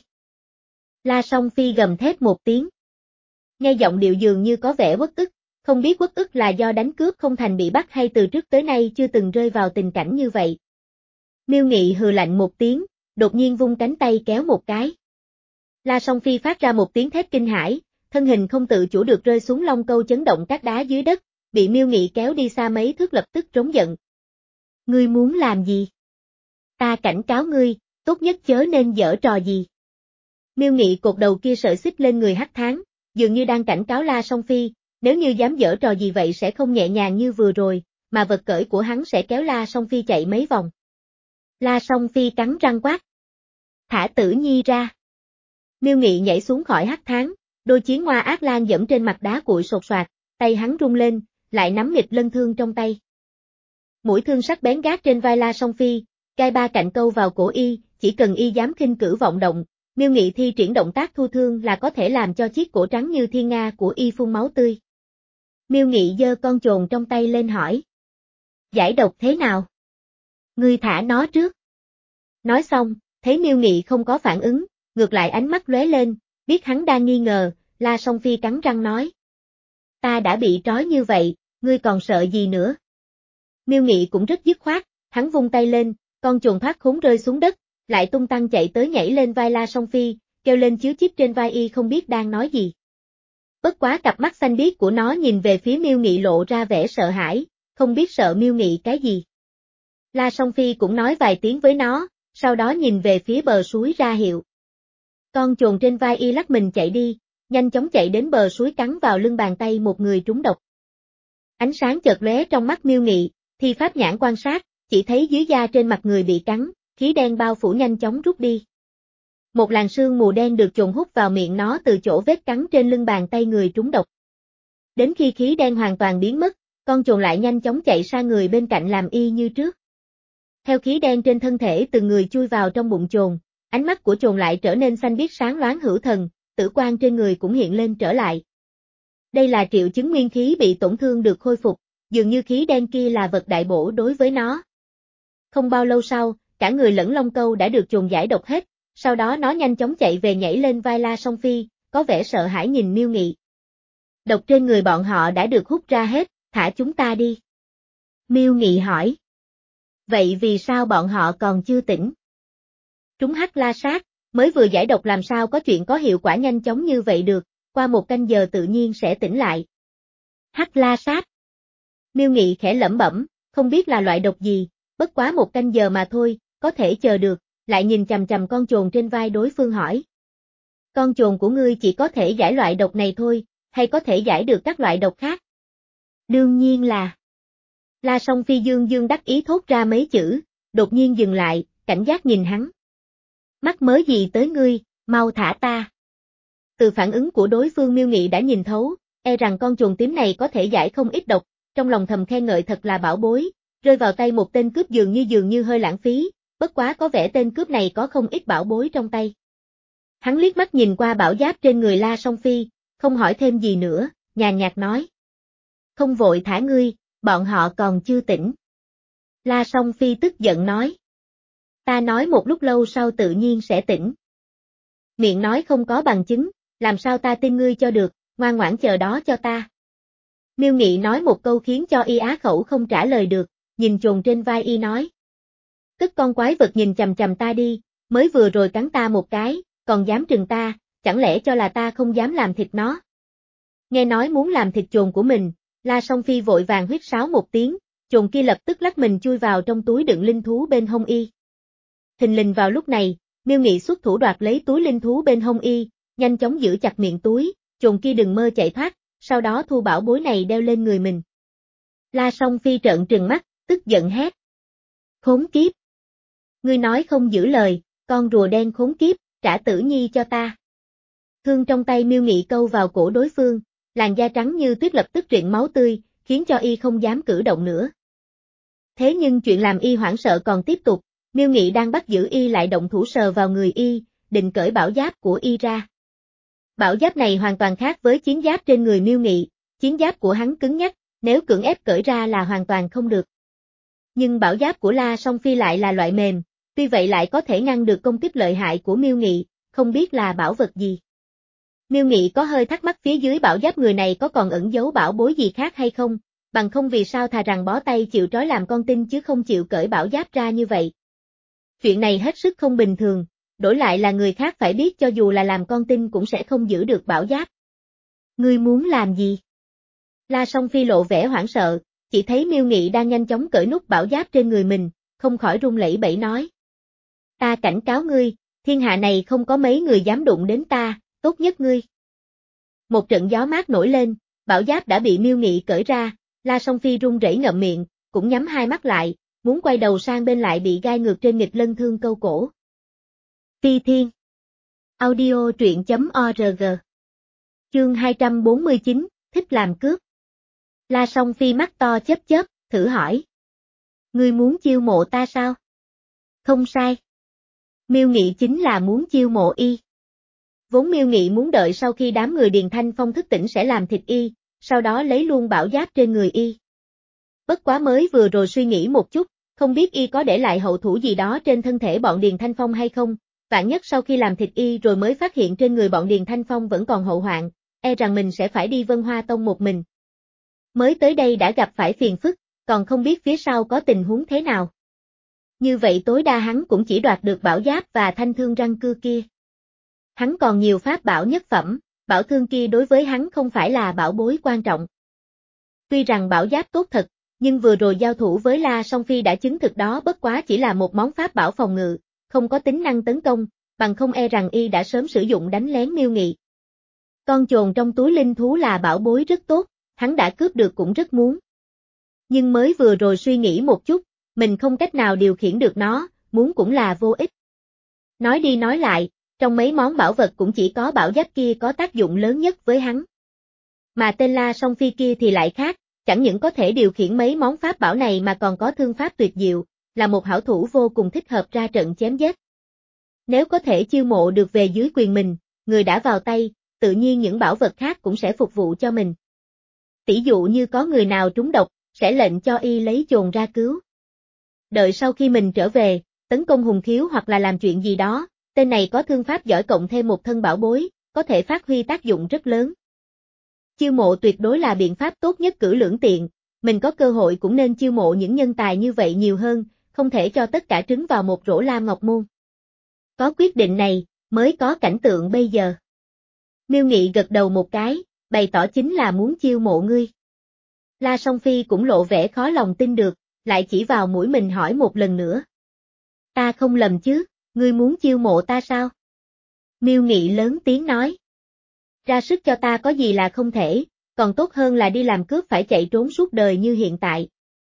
La Song Phi gầm thét một tiếng. Nghe giọng điệu dường như có vẻ uất ức, không biết uất ức là do đánh cướp không thành bị bắt hay từ trước tới nay chưa từng rơi vào tình cảnh như vậy. Miêu Nghị hừ lạnh một tiếng, đột nhiên vung cánh tay kéo một cái. La Song Phi phát ra một tiếng thét kinh hãi, thân hình không tự chủ được rơi xuống long câu chấn động các đá dưới đất, bị Miêu Nghị kéo đi xa mấy thước lập tức trống giận. Ngươi muốn làm gì? Ta cảnh cáo ngươi, tốt nhất chớ nên giở trò gì. Miêu Nghị cột đầu kia sợi xích lên người Hắc Tháng, dường như đang cảnh cáo La Song Phi, nếu như dám giở trò gì vậy sẽ không nhẹ nhàng như vừa rồi, mà vật cởi của hắn sẽ kéo La Song Phi chạy mấy vòng. La Song Phi cắn răng quát. Thả Tử Nhi ra. Miêu Nghị nhảy xuống khỏi Hắc Tháng, đôi chiến hoa ác lan dẫm trên mặt đá cuội sột soạt, tay hắn rung lên, lại nắm nghịch lân thương trong tay. Mũi thương sắc bén gác trên vai La Song Phi, gai ba cạnh câu vào cổ y, chỉ cần y dám khinh cử vọng động, Miêu Nghị thi triển động tác thu thương là có thể làm cho chiếc cổ trắng như thiên nga của y phun máu tươi. Miêu Nghị giơ con chồn trong tay lên hỏi. Giải độc thế nào? Ngươi thả nó trước. Nói xong, thấy Miêu Nghị không có phản ứng, ngược lại ánh mắt lóe lên, biết hắn đang nghi ngờ, La Song Phi cắn răng nói. Ta đã bị trói như vậy, ngươi còn sợ gì nữa? Miêu Nghị cũng rất dứt khoát, hắn vung tay lên, con chồn thoát khốn rơi xuống đất, lại tung tăng chạy tới nhảy lên vai La Song Phi, kêu lên chiếu chip trên vai y không biết đang nói gì. Bất quá cặp mắt xanh biếc của nó nhìn về phía Miêu Nghị lộ ra vẻ sợ hãi, không biết sợ Miêu Nghị cái gì. La Song Phi cũng nói vài tiếng với nó, sau đó nhìn về phía bờ suối ra hiệu. Con chồn trên vai y lắc mình chạy đi, nhanh chóng chạy đến bờ suối cắn vào lưng bàn tay một người trúng độc. Ánh sáng chợt lóe trong mắt Miêu Nghị, thi pháp nhãn quan sát, chỉ thấy dưới da trên mặt người bị cắn, khí đen bao phủ nhanh chóng rút đi. Một làn sương mù đen được chồn hút vào miệng nó từ chỗ vết cắn trên lưng bàn tay người trúng độc. Đến khi khí đen hoàn toàn biến mất, con chồn lại nhanh chóng chạy sang người bên cạnh làm y như trước. Theo khí đen trên thân thể từng người chui vào trong bụng chồn, ánh mắt của chồn lại trở nên xanh biếc sáng loáng hữu thần, tử quang trên người cũng hiện lên trở lại. Đây là triệu chứng nguyên khí bị tổn thương được khôi phục, dường như khí đen kia là vật đại bổ đối với nó. Không bao lâu sau, cả người lẫn lông câu đã được chồn giải độc hết, sau đó nó nhanh chóng chạy về nhảy lên vai La Song Phi, có vẻ sợ hãi nhìn Miêu Nghị. Độc trên người bọn họ đã được hút ra hết, thả chúng ta đi. Miêu Nghị hỏi. Vậy vì sao bọn họ còn chưa tỉnh? Trúng hắc la sát, mới vừa giải độc làm sao có chuyện có hiệu quả nhanh chóng như vậy được, qua một canh giờ tự nhiên sẽ tỉnh lại. Hắc la sát. Miêu Nghị khẽ lẩm bẩm, không biết là loại độc gì, bất quá một canh giờ mà thôi, có thể chờ được, lại nhìn chằm chằm con chồn trên vai đối phương hỏi. Con chồn của ngươi chỉ có thể giải loại độc này thôi, hay có thể giải được các loại độc khác? Đương nhiên là. La Song Phi dương dương đắc ý thốt ra mấy chữ, đột nhiên dừng lại, cảnh giác nhìn hắn. Mắc mớ gì tới ngươi, mau thả ta. Từ phản ứng của đối phương Miêu Nghị đã nhìn thấu, e rằng con chồn tím này có thể giải không ít độc, trong lòng thầm khen ngợi thật là bảo bối, rơi vào tay một tên cướp dường như dường như hơi lãng phí, bất quá có vẻ tên cướp này có không ít bảo bối trong tay. Hắn liếc mắt nhìn qua bảo giáp trên người La Song Phi, không hỏi thêm gì nữa, nhàn nhạt nói. Không vội thả ngươi, bọn họ còn chưa tỉnh. La Song Phi tức giận nói. Ta nói một lúc lâu sau tự nhiên sẽ tỉnh. Miệng nói không có bằng chứng, làm sao ta tin ngươi cho được, ngoan ngoãn chờ đó cho ta. Miêu Nghị nói một câu khiến cho y á khẩu không trả lời được, nhìn chồn trên vai y nói. Tức con quái vật nhìn chằm chằm ta đi, mới vừa rồi cắn ta một cái, còn dám trừng ta, chẳng lẽ cho là ta không dám làm thịt nó. Nghe nói muốn làm thịt chồn của mình, La Song Phi vội vàng huýt sáo một tiếng, chồn kia lập tức lắc mình chui vào trong túi đựng linh thú bên hông y. Thình lình vào lúc này, Miêu Nghị xuất thủ đoạt lấy túi linh thú bên hông y, nhanh chóng giữ chặt miệng túi, chồn kia đừng mơ chạy thoát, sau đó thu bảo bối này đeo lên người mình. La Song Phi trợn trừng mắt, tức giận hét. Khốn kiếp! Ngươi nói không giữ lời, con rùa đen khốn kiếp, trả tử nhi cho ta. Thương trong tay Miêu Nghị câu vào cổ đối phương, làn da trắng như tuyết lập tức rịn máu tươi, khiến cho y không dám cử động nữa. Thế nhưng chuyện làm y hoảng sợ còn tiếp tục, Miêu Nghị đang bắt giữ y lại động thủ sờ vào người y, định cởi bảo giáp của y ra. Bảo giáp này hoàn toàn khác với chiến giáp trên người Miêu Nghị, chiến giáp của hắn cứng nhắc, nếu cưỡng ép cởi ra là hoàn toàn không được. Nhưng bảo giáp của La Song Phi lại là loại mềm, tuy vậy lại có thể ngăn được công kích lợi hại của Miêu Nghị, không biết là bảo vật gì. Miêu Nghị có hơi thắc mắc phía dưới bảo giáp người này có còn ẩn giấu bảo bối gì khác hay không, bằng không vì sao thà rằng bó tay chịu trói làm con tin chứ không chịu cởi bảo giáp ra như vậy. Chuyện này hết sức không bình thường, đổi lại là người khác phải biết cho dù là làm con tin cũng sẽ không giữ được bảo giáp. Ngươi muốn làm gì? La Song Phi lộ vẻ hoảng sợ, chỉ thấy Miêu Nghị đang nhanh chóng cởi nút bảo giáp trên người mình, không khỏi run lẩy bẩy nói. Ta cảnh cáo ngươi, thiên hạ này không có mấy người dám đụng đến ta, tốt nhất ngươi. Một trận gió mát nổi lên, bảo giáp đã bị Miêu Nghị cởi ra, La Song Phi run rẩy ngậm miệng, cũng nhắm hai mắt lại, muốn quay đầu sang bên lại bị gai ngược trên nghịch lân thương câu cổ. Phi Thiên Audio truyện chấm org Chương hai trăm bốn mươi chín, thích làm cướp. La Song Phi mắt to chớp chớp, thử hỏi. Ngươi muốn chiêu mộ ta sao? Không sai. Miêu Nghị chính là muốn chiêu mộ y. Vốn Miêu Nghị muốn đợi sau khi đám người Điền Thanh Phong thức tỉnh sẽ làm thịt y, sau đó lấy luôn bảo giáp trên người y. Bất quá mới vừa rồi suy nghĩ một chút, không biết y có để lại hậu thủ gì đó trên thân thể bọn Điền Thanh Phong hay không, vạn nhất sau khi làm thịt y rồi mới phát hiện trên người bọn Điền Thanh Phong vẫn còn hậu hoạn, e rằng mình sẽ phải đi Vân Hoa Tông một mình. Mới tới đây đã gặp phải phiền phức, còn không biết phía sau có tình huống thế nào. Như vậy tối đa hắn cũng chỉ đoạt được bảo giáp và thanh thương răng cưa kia. Hắn còn nhiều pháp bảo nhất phẩm, bảo thương kia đối với hắn không phải là bảo bối quan trọng. Tuy rằng bảo giáp tốt thật, nhưng vừa rồi giao thủ với La Song Phi đã chứng thực đó bất quá chỉ là một món pháp bảo phòng ngự, không có tính năng tấn công, bằng không e rằng y đã sớm sử dụng đánh lén Miêu Nghị. Con chồn trong túi linh thú là bảo bối rất tốt, hắn đã cướp được cũng rất muốn. Nhưng mới vừa rồi suy nghĩ một chút, mình không cách nào điều khiển được nó, muốn cũng là vô ích. Nói đi nói lại, trong mấy món bảo vật cũng chỉ có bảo giáp kia có tác dụng lớn nhất với hắn. Mà tên La Song Phi kia thì lại khác, chẳng những có thể điều khiển mấy món pháp bảo này mà còn có thương pháp tuyệt diệu, là một hảo thủ vô cùng thích hợp ra trận chém giết. Nếu có thể chiêu mộ được về dưới quyền mình, người đã vào tay, tự nhiên những bảo vật khác cũng sẽ phục vụ cho mình. Tỷ dụ như có người nào trúng độc, sẽ lệnh cho y lấy chồn ra cứu. Đợi sau khi mình trở về, tấn công hùng khiếu hoặc là làm chuyện gì đó, tên này có thương pháp giỏi cộng thêm một thân bảo bối, có thể phát huy tác dụng rất lớn. Chiêu mộ tuyệt đối là biện pháp tốt nhất cử lưỡng tiện, mình có cơ hội cũng nên chiêu mộ những nhân tài như vậy nhiều hơn, không thể cho tất cả trứng vào một rổ Lam Ngọc Môn. Có quyết định này, mới có cảnh tượng bây giờ. Miêu Nghị gật đầu một cái, bày tỏ chính là muốn chiêu mộ ngươi. La Song Phi cũng lộ vẻ khó lòng tin được, lại chỉ vào mũi mình hỏi một lần nữa. Ta không lầm chứ, ngươi muốn chiêu mộ ta sao? Miêu Nghị lớn tiếng nói. Ra sức cho ta có gì là không thể, còn tốt hơn là đi làm cướp phải chạy trốn suốt đời như hiện tại.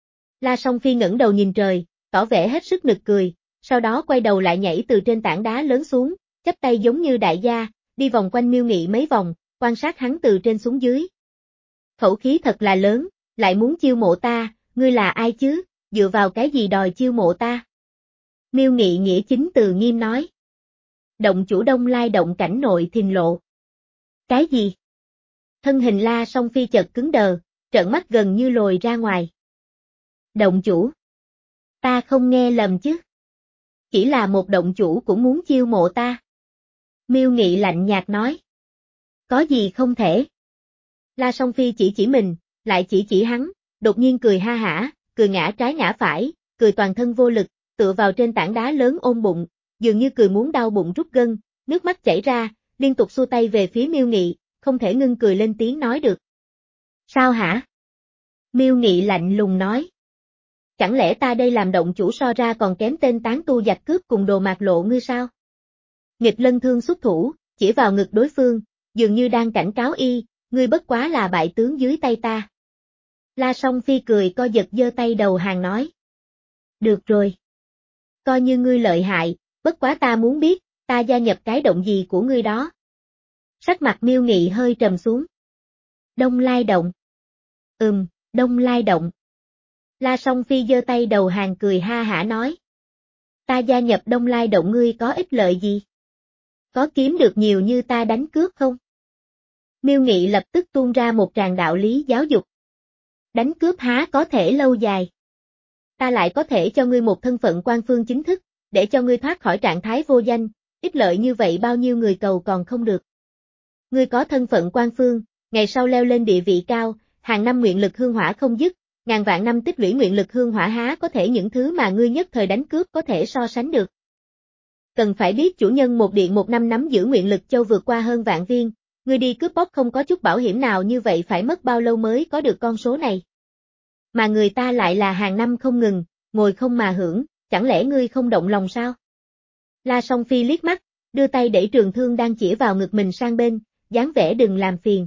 La Song Phi ngẩng đầu nhìn trời, tỏ vẻ hết sức nực cười, sau đó quay đầu lại nhảy từ trên tảng đá lớn xuống, chắp tay giống như đại gia, đi vòng quanh Miêu Nghị mấy vòng, quan sát hắn từ trên xuống dưới. Khẩu khí thật là lớn, lại muốn chiêu mộ ta, ngươi là ai chứ, dựa vào cái gì đòi chiêu mộ ta? Miêu Nghị nghĩa chính từ nghiêm nói. Động chủ Đông Lai động cảnh nội thìn lộ. Cái gì? Thân hình La Song Phi chợt cứng đờ, trợn mắt gần như lồi ra ngoài. Động chủ? Ta không nghe lầm chứ? Chỉ là một động chủ cũng muốn chiêu mộ ta. Miêu Nghị lạnh nhạt nói. Có gì không thể? La Song Phi chỉ chỉ mình, lại chỉ chỉ hắn, đột nhiên cười ha hả, cười ngã trái ngã phải, cười toàn thân vô lực, tựa vào trên tảng đá lớn ôm bụng, dường như cười muốn đau bụng rút gân, nước mắt chảy ra, liên tục xua tay về phía Miêu Nghị, không thể ngưng cười lên tiếng nói được. Sao hả? Miêu Nghị lạnh lùng nói. Chẳng lẽ ta đây làm động chủ so ra còn kém tên tán tu giặc cướp cùng đồ mạt lộ ngươi sao? Nghịch Lân thương xuất thủ, chỉ vào ngực đối phương, dường như đang cảnh cáo y, ngươi bất quá là bại tướng dưới tay ta. La Song Phi cười co giật giơ tay đầu hàng nói. Được rồi. Coi như ngươi lợi hại, bất quá ta muốn biết, ta gia nhập cái động gì của ngươi đó. Sắc mặt Miêu Nghị hơi trầm xuống. Đông Lai động. Ừm, Đông Lai động. La Song Phi giơ tay đầu hàng cười ha hả nói. Ta gia nhập Đông Lai động ngươi có ích lợi gì? Có kiếm được nhiều như ta đánh cướp không? Miêu Nghị lập tức tuôn ra một tràng đạo lý giáo dục. Đánh cướp há có thể lâu dài. Ta lại có thể cho ngươi một thân phận quan phương chính thức, để cho ngươi thoát khỏi trạng thái vô danh, ích lợi như vậy bao nhiêu người cầu còn không được. Ngươi có thân phận quan phương, ngày sau leo lên địa vị cao, hàng năm nguyện lực hương hỏa không dứt, ngàn vạn năm tích lũy nguyện lực hương hỏa há có thể những thứ mà ngươi nhất thời đánh cướp có thể so sánh được. Cần phải biết chủ nhân một điện một năm nắm giữ nguyện lực châu vượt qua hơn vạn viên, ngươi đi cướp bóc không có chút bảo hiểm nào như vậy phải mất bao lâu mới có được con số này. Mà người ta lại là hàng năm không ngừng, ngồi không mà hưởng, chẳng lẽ ngươi không động lòng sao? La Song Phi liếc mắt, đưa tay đẩy trường thương đang chĩa vào ngực mình sang bên, dáng vẻ đừng làm phiền.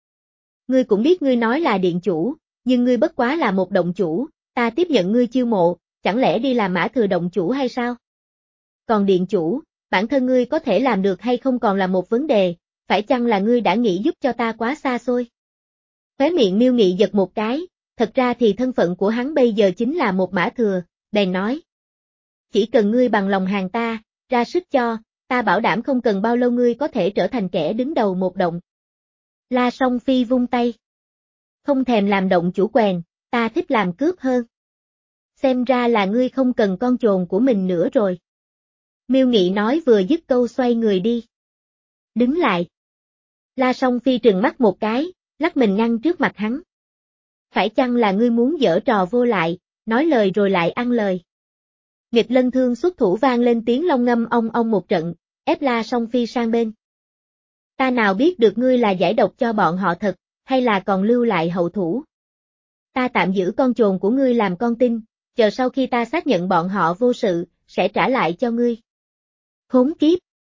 Ngươi cũng biết ngươi nói là điện chủ, nhưng ngươi bất quá là một động chủ, ta tiếp nhận ngươi chiêu mộ, chẳng lẽ đi làm mã thừa động chủ hay sao? Còn điện chủ, bản thân ngươi có thể làm được hay không còn là một vấn đề, phải chăng là ngươi đã nghĩ giúp cho ta quá xa xôi? Khóe miệng Miêu Nghị giật một cái, thật ra thì thân phận của hắn bây giờ chính là một mã thừa, bèn nói. Chỉ cần ngươi bằng lòng hàng ta, ra sức cho, ta bảo đảm không cần bao lâu ngươi có thể trở thành kẻ đứng đầu một động. La Song Phi vung tay. Không thèm làm động chủ quèn, ta thích làm cướp hơn. Xem ra là ngươi không cần con chồn của mình nữa rồi. Miêu Nghị nói vừa dứt câu xoay người đi. Đứng lại. La Song Phi trừng mắt một cái, lắc mình ngăn trước mặt hắn. Phải chăng là ngươi muốn giở trò vô lại, nói lời rồi lại ăn lời. Nghịch Lân thương xuất thủ vang lên tiếng long ngâm ong ong một trận, ép La Song Phi sang bên. Ta nào biết được ngươi là giải độc cho bọn họ thật, hay là còn lưu lại hậu thủ. Ta tạm giữ con chồn của ngươi làm con tin, chờ sau khi ta xác nhận bọn họ vô sự, sẽ trả lại cho ngươi. Khốn kiếp!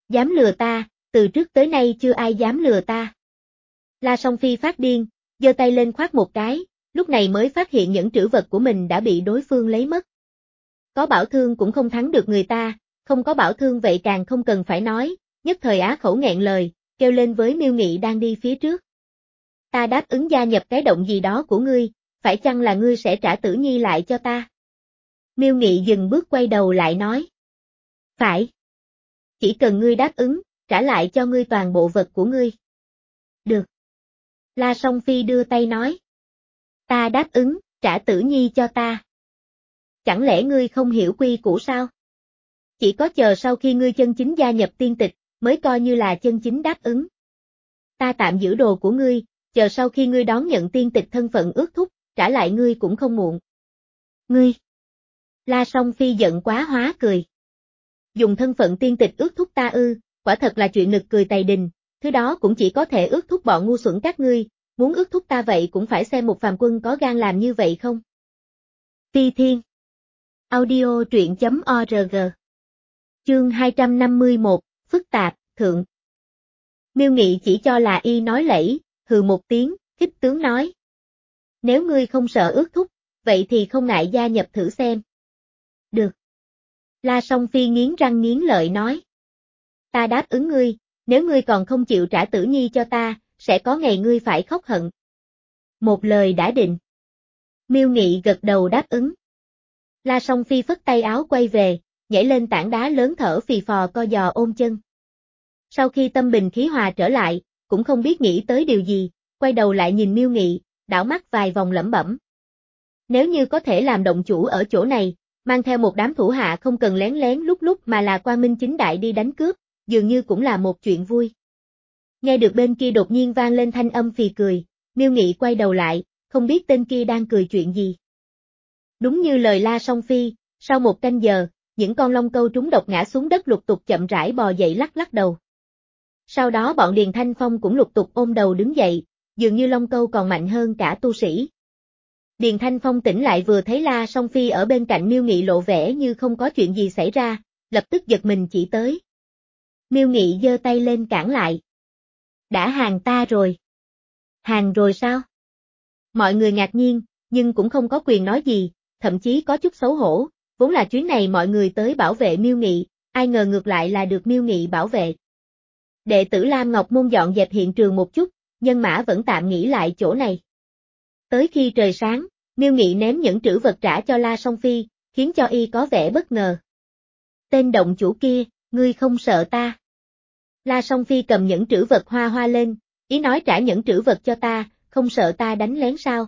Dám lừa ta, từ trước tới nay chưa ai dám lừa ta. La Song Phi phát điên, giơ tay lên khoát một cái, lúc này mới phát hiện những trữ vật của mình đã bị đối phương lấy mất. Có bảo thương cũng không thắng được người ta, không có bảo thương vậy càng không cần phải nói, nhất thời á khẩu nghẹn lời, kêu lên với Miêu Nghị đang đi phía trước. Ta đáp ứng gia nhập cái động gì đó của ngươi, phải chăng là ngươi sẽ trả Tử Nhi lại cho ta? Miêu Nghị dừng bước quay đầu lại nói. Phải. Chỉ cần ngươi đáp ứng, trả lại cho ngươi toàn bộ vật của ngươi. Được. La Song Phi đưa tay nói. Ta đáp ứng, trả Tử Nhi cho ta. Chẳng lẽ ngươi không hiểu quy củ sao? Chỉ có chờ sau khi ngươi chân chính gia nhập tiên tịch, mới coi như là chân chính đáp ứng. Ta tạm giữ đồ của ngươi, chờ sau khi ngươi đón nhận tiên tịch thân phận ước thúc, trả lại ngươi cũng không muộn. Ngươi! La Song Phi giận quá hóa cười. Dùng thân phận tiên tịch ước thúc ta ư, quả thật là chuyện nực cười tày đình, thứ đó cũng chỉ có thể ước thúc bọn ngu xuẩn các ngươi, muốn ước thúc ta vậy cũng phải xem một phàm quân có gan làm như vậy không. Phi Thiên Audio truyện chấm org Chương hai trăm năm mươi mốt, phức tạp, thượng. Miêu Nghị chỉ cho là y nói lẫy, hừ một tiếng, khích tướng nói. Nếu ngươi không sợ ước thúc, vậy thì không ngại gia nhập thử xem. Được. La Song Phi nghiến răng nghiến lợi nói. Ta đáp ứng ngươi, nếu ngươi còn không chịu trả Tử Nhi cho ta, sẽ có ngày ngươi phải khóc hận. Một lời đã định. Miêu Nghị gật đầu đáp ứng. La Song Phi phất tay áo quay về, nhảy lên tảng đá lớn thở phì phò co giò ôm chân. Sau khi tâm bình khí hòa trở lại, cũng không biết nghĩ tới điều gì, quay đầu lại nhìn Miêu Nghị, đảo mắt vài vòng lẩm bẩm. Nếu như có thể làm động chủ ở chỗ này, mang theo một đám thủ hạ không cần lén lén lúc lúc mà là quang minh chính đại đi đánh cướp, dường như cũng là một chuyện vui. Nghe được bên kia đột nhiên vang lên thanh âm phì cười, Miêu Nghị quay đầu lại, không biết tên kia đang cười chuyện gì. Đúng như lời La Song Phi, sau một canh giờ, những con long câu trúng độc ngã xuống đất lục tục chậm rãi bò dậy lắc lắc đầu. Sau đó bọn Điền Thanh Phong cũng lục tục ôm đầu đứng dậy, dường như long câu còn mạnh hơn cả tu sĩ. Điền Thanh Phong tỉnh lại vừa thấy La Song Phi ở bên cạnh Miêu Nghị lộ vẻ như không có chuyện gì xảy ra, lập tức giật mình chỉ tới. Miêu Nghị giơ tay lên cản lại. Đã hàng ta rồi. Hàng rồi sao? Mọi người ngạc nhiên, nhưng cũng không có quyền nói gì, thậm chí có chút xấu hổ, vốn là chuyến này mọi người tới bảo vệ Miêu Nghị, ai ngờ ngược lại là được Miêu Nghị bảo vệ. Đệ tử Lam Ngọc Môn dọn dẹp hiện trường một chút, nhân mã vẫn tạm nghỉ lại chỗ này. Tới khi trời sáng, Miêu Nghị ném những trữ vật trả cho La Song Phi, khiến cho y có vẻ bất ngờ. Tên động chủ kia, ngươi không sợ ta. La Song Phi cầm những trữ vật hoa hoa lên, ý nói trả những trữ vật cho ta, không sợ ta đánh lén sao.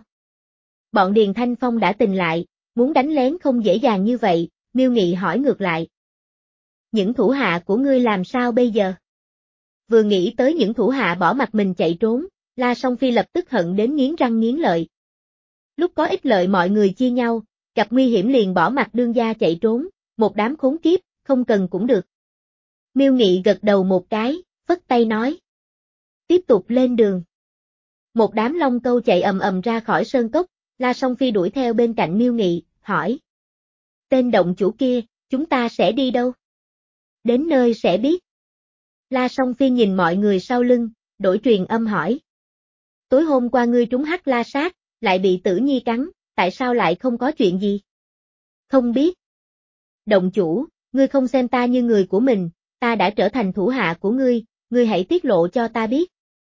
Bọn Điền Thanh Phong đã tình lại, muốn đánh lén không dễ dàng như vậy, Miêu Nghị hỏi ngược lại. Những thủ hạ của ngươi làm sao bây giờ? Vừa nghĩ tới những thủ hạ bỏ mặt mình chạy trốn, La Song Phi lập tức hận đến nghiến răng nghiến lợi. Lúc có ích lợi mọi người chia nhau, gặp nguy hiểm liền bỏ mặt đương gia chạy trốn, một đám khốn kiếp, không cần cũng được. Miêu Nghị gật đầu một cái, phất tay nói. Tiếp tục lên đường. Một đám long câu chạy ầm ầm ra khỏi sơn cốc, La Song Phi đuổi theo bên cạnh Miêu Nghị, hỏi. Tên động chủ kia, chúng ta sẽ đi đâu? Đến nơi sẽ biết. La Song Phi nhìn mọi người sau lưng, đổi truyền âm hỏi. Tối hôm qua ngươi trúng hắc la sát, lại bị Tử Nhi cắn, tại sao lại không có chuyện gì? Không biết. Động chủ, ngươi không xem ta như người của mình, ta đã trở thành thủ hạ của ngươi, ngươi hãy tiết lộ cho ta biết.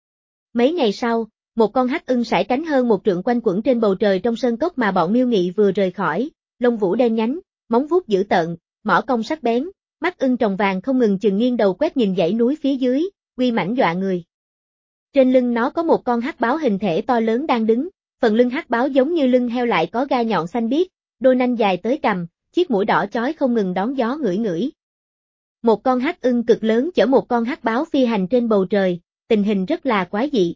Mấy ngày sau, một con hắc ưng sải cánh hơn một trượng quanh quẩn trên bầu trời trong sơn cốc mà bọn Miêu Nghị vừa rời khỏi, lông vũ đen nhánh, móng vuốt dữ tợn, mỏ cong sắc bén, mắt ưng tròng vàng không ngừng chừng nghiêng đầu quét nhìn dãy núi phía dưới, uy mãnh dọa người. Trên lưng nó có một con hắc báo hình thể to lớn đang đứng, phần lưng hắc báo giống như lưng heo lại có gai nhọn xanh biếc, đôi nanh dài tới cằm, chiếc mũi đỏ chói không ngừng đón gió ngửi ngửi. Một con hắc ưng cực lớn chở một con hắc báo phi hành trên bầu trời, tình hình rất là quái dị.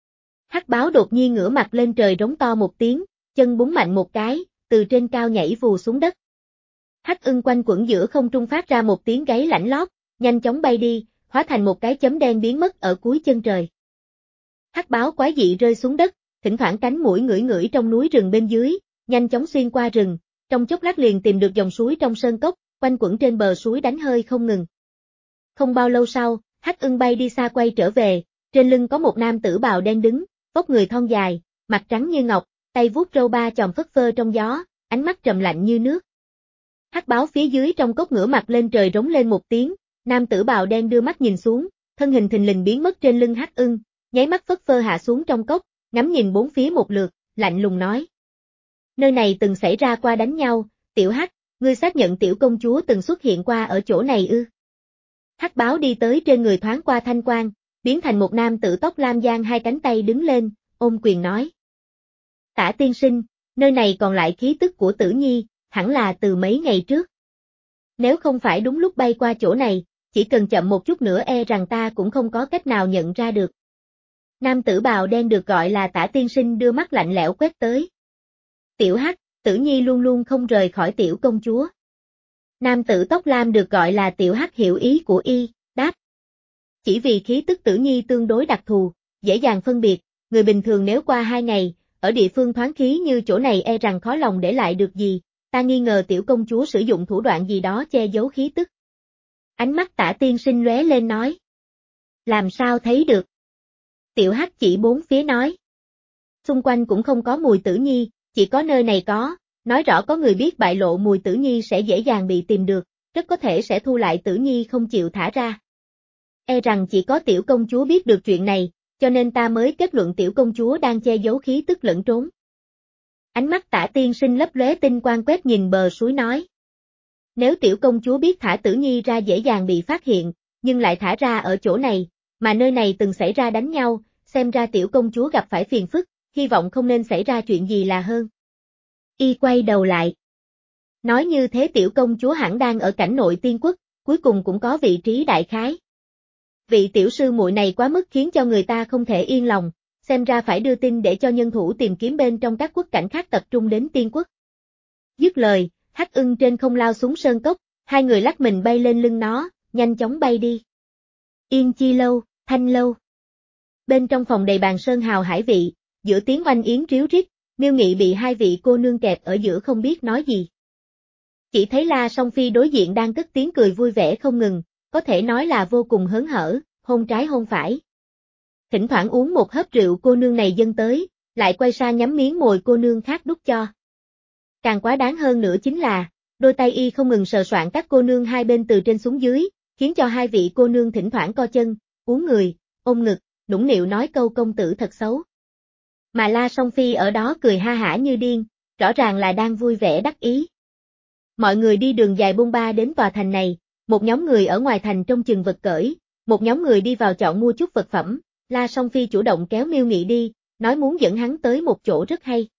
Hắc báo đột nhiên ngửa mặt lên trời rống to một tiếng, chân búng mạnh một cái, từ trên cao nhảy vù xuống đất. Hắc ưng quanh quẩn giữa không trung phát ra một tiếng gáy lạnh lót, nhanh chóng bay đi, hóa thành một cái chấm đen biến mất ở cuối chân trời. Hắc báo quái dị rơi xuống đất, thỉnh thoảng cánh mũi ngửi ngửi trong núi rừng bên dưới, nhanh chóng xuyên qua rừng, trong chốc lát liền tìm được dòng suối trong sơn cốc, quanh quẩn trên bờ suối đánh hơi không ngừng. Không bao lâu sau, Hắc Ưng bay đi xa quay trở về, trên lưng có một nam tử bào đen đứng, vóc người thon dài, mặt trắng như ngọc, tay vuốt râu ba chòm phất phơ trong gió, ánh mắt trầm lạnh như nước. Hắc báo phía dưới trong cốc ngửa mặt lên trời rống lên một tiếng, nam tử bào đen đưa mắt nhìn xuống, thân hình thình lình biến mất trên lưng Hắc Ưng, nháy mắt phất phơ hạ xuống trong cốc, ngắm nhìn bốn phía một lượt, lạnh lùng nói. Nơi này từng xảy ra qua đánh nhau, tiểu Hắc, ngươi xác nhận tiểu công chúa từng xuất hiện qua ở chỗ này ư? Hắc báo đi tới trên người thoáng qua thanh quang, biến thành một nam tử tóc lam giang hai cánh tay đứng lên, ôm quyền nói. Tả tiên sinh, nơi này còn lại khí tức của Tử Nhi, hẳn là từ mấy ngày trước. Nếu không phải đúng lúc bay qua chỗ này, chỉ cần chậm một chút nữa e rằng ta cũng không có cách nào nhận ra được. Nam tử bào đen được gọi là Tả tiên sinh đưa mắt lạnh lẽo quét tới. Tiểu Hắc, Tử Nhi luôn luôn không rời khỏi tiểu công chúa. Nam tử tóc lam được gọi là Tiểu Hắc hiểu ý của y, đáp. Chỉ vì khí tức Tử Nhi tương đối đặc thù, dễ dàng phân biệt, người bình thường nếu qua hai ngày, ở địa phương thoáng khí như chỗ này e rằng khó lòng để lại được gì, ta nghi ngờ tiểu công chúa sử dụng thủ đoạn gì đó che giấu khí tức. Ánh mắt Tả tiên sinh lóe lên nói. Làm sao thấy được? Tiểu Hắc chỉ bốn phía nói. Xung quanh cũng không có mùi Tử Nhi, chỉ có nơi này có, nói rõ có người biết bại lộ mùi Tử Nhi sẽ dễ dàng bị tìm được, rất có thể sẽ thu lại Tử Nhi không chịu thả ra. E rằng chỉ có tiểu công chúa biết được chuyện này, cho nên ta mới kết luận tiểu công chúa đang che giấu khí tức lẫn trốn. Ánh mắt Tả tiên sinh lấp lóe tinh quang quét nhìn bờ suối nói. Nếu tiểu công chúa biết thả Tử Nhi ra dễ dàng bị phát hiện, nhưng lại thả ra ở chỗ này, mà nơi này từng xảy ra đánh nhau, xem ra tiểu công chúa gặp phải phiền phức, hy vọng không nên xảy ra chuyện gì là hơn. Y quay đầu lại. Nói như thế tiểu công chúa hẳn đang ở cảnh nội tiên quốc, cuối cùng cũng có vị trí đại khái. Vị tiểu sư muội này quá mức khiến cho người ta không thể yên lòng, xem ra phải đưa tin để cho nhân thủ tìm kiếm bên trong các quốc cảnh khác tập trung đến tiên quốc. Dứt lời, Hắc Ưng trên không lao xuống sơn cốc, hai người lắc mình bay lên lưng nó, nhanh chóng bay đi. Yên Chi lâu, Thanh lâu. Bên trong phòng đầy bàn sơn hào hải vị, giữa tiếng oanh yến ríu rít, Miêu Nghị bị hai vị cô nương kẹp ở giữa không biết nói gì. Chỉ thấy La Song Phi đối diện đang cất tiếng cười vui vẻ không ngừng, có thể nói là vô cùng hớn hở, hôn trái hôn phải. Thỉnh thoảng uống một hớp rượu cô nương này dâng tới, lại quay sang nhắm miếng mồi cô nương khác đút cho. Càng quá đáng hơn nữa chính là, đôi tay y không ngừng sờ soạng các cô nương hai bên từ trên xuống dưới, khiến cho hai vị cô nương thỉnh thoảng co chân, uống người, ôm ngực, nũng nịu nói câu công tử thật xấu. Mà La Song Phi ở đó cười ha hả như điên, rõ ràng là đang vui vẻ đắc ý. Mọi người đi đường dài bôn ba đến tòa thành này, một nhóm người ở ngoài thành trông chừng vật cởi, một nhóm người đi vào chọn mua chút vật phẩm, La Song Phi chủ động kéo Miêu Nghị đi, nói muốn dẫn hắn tới một chỗ rất hay.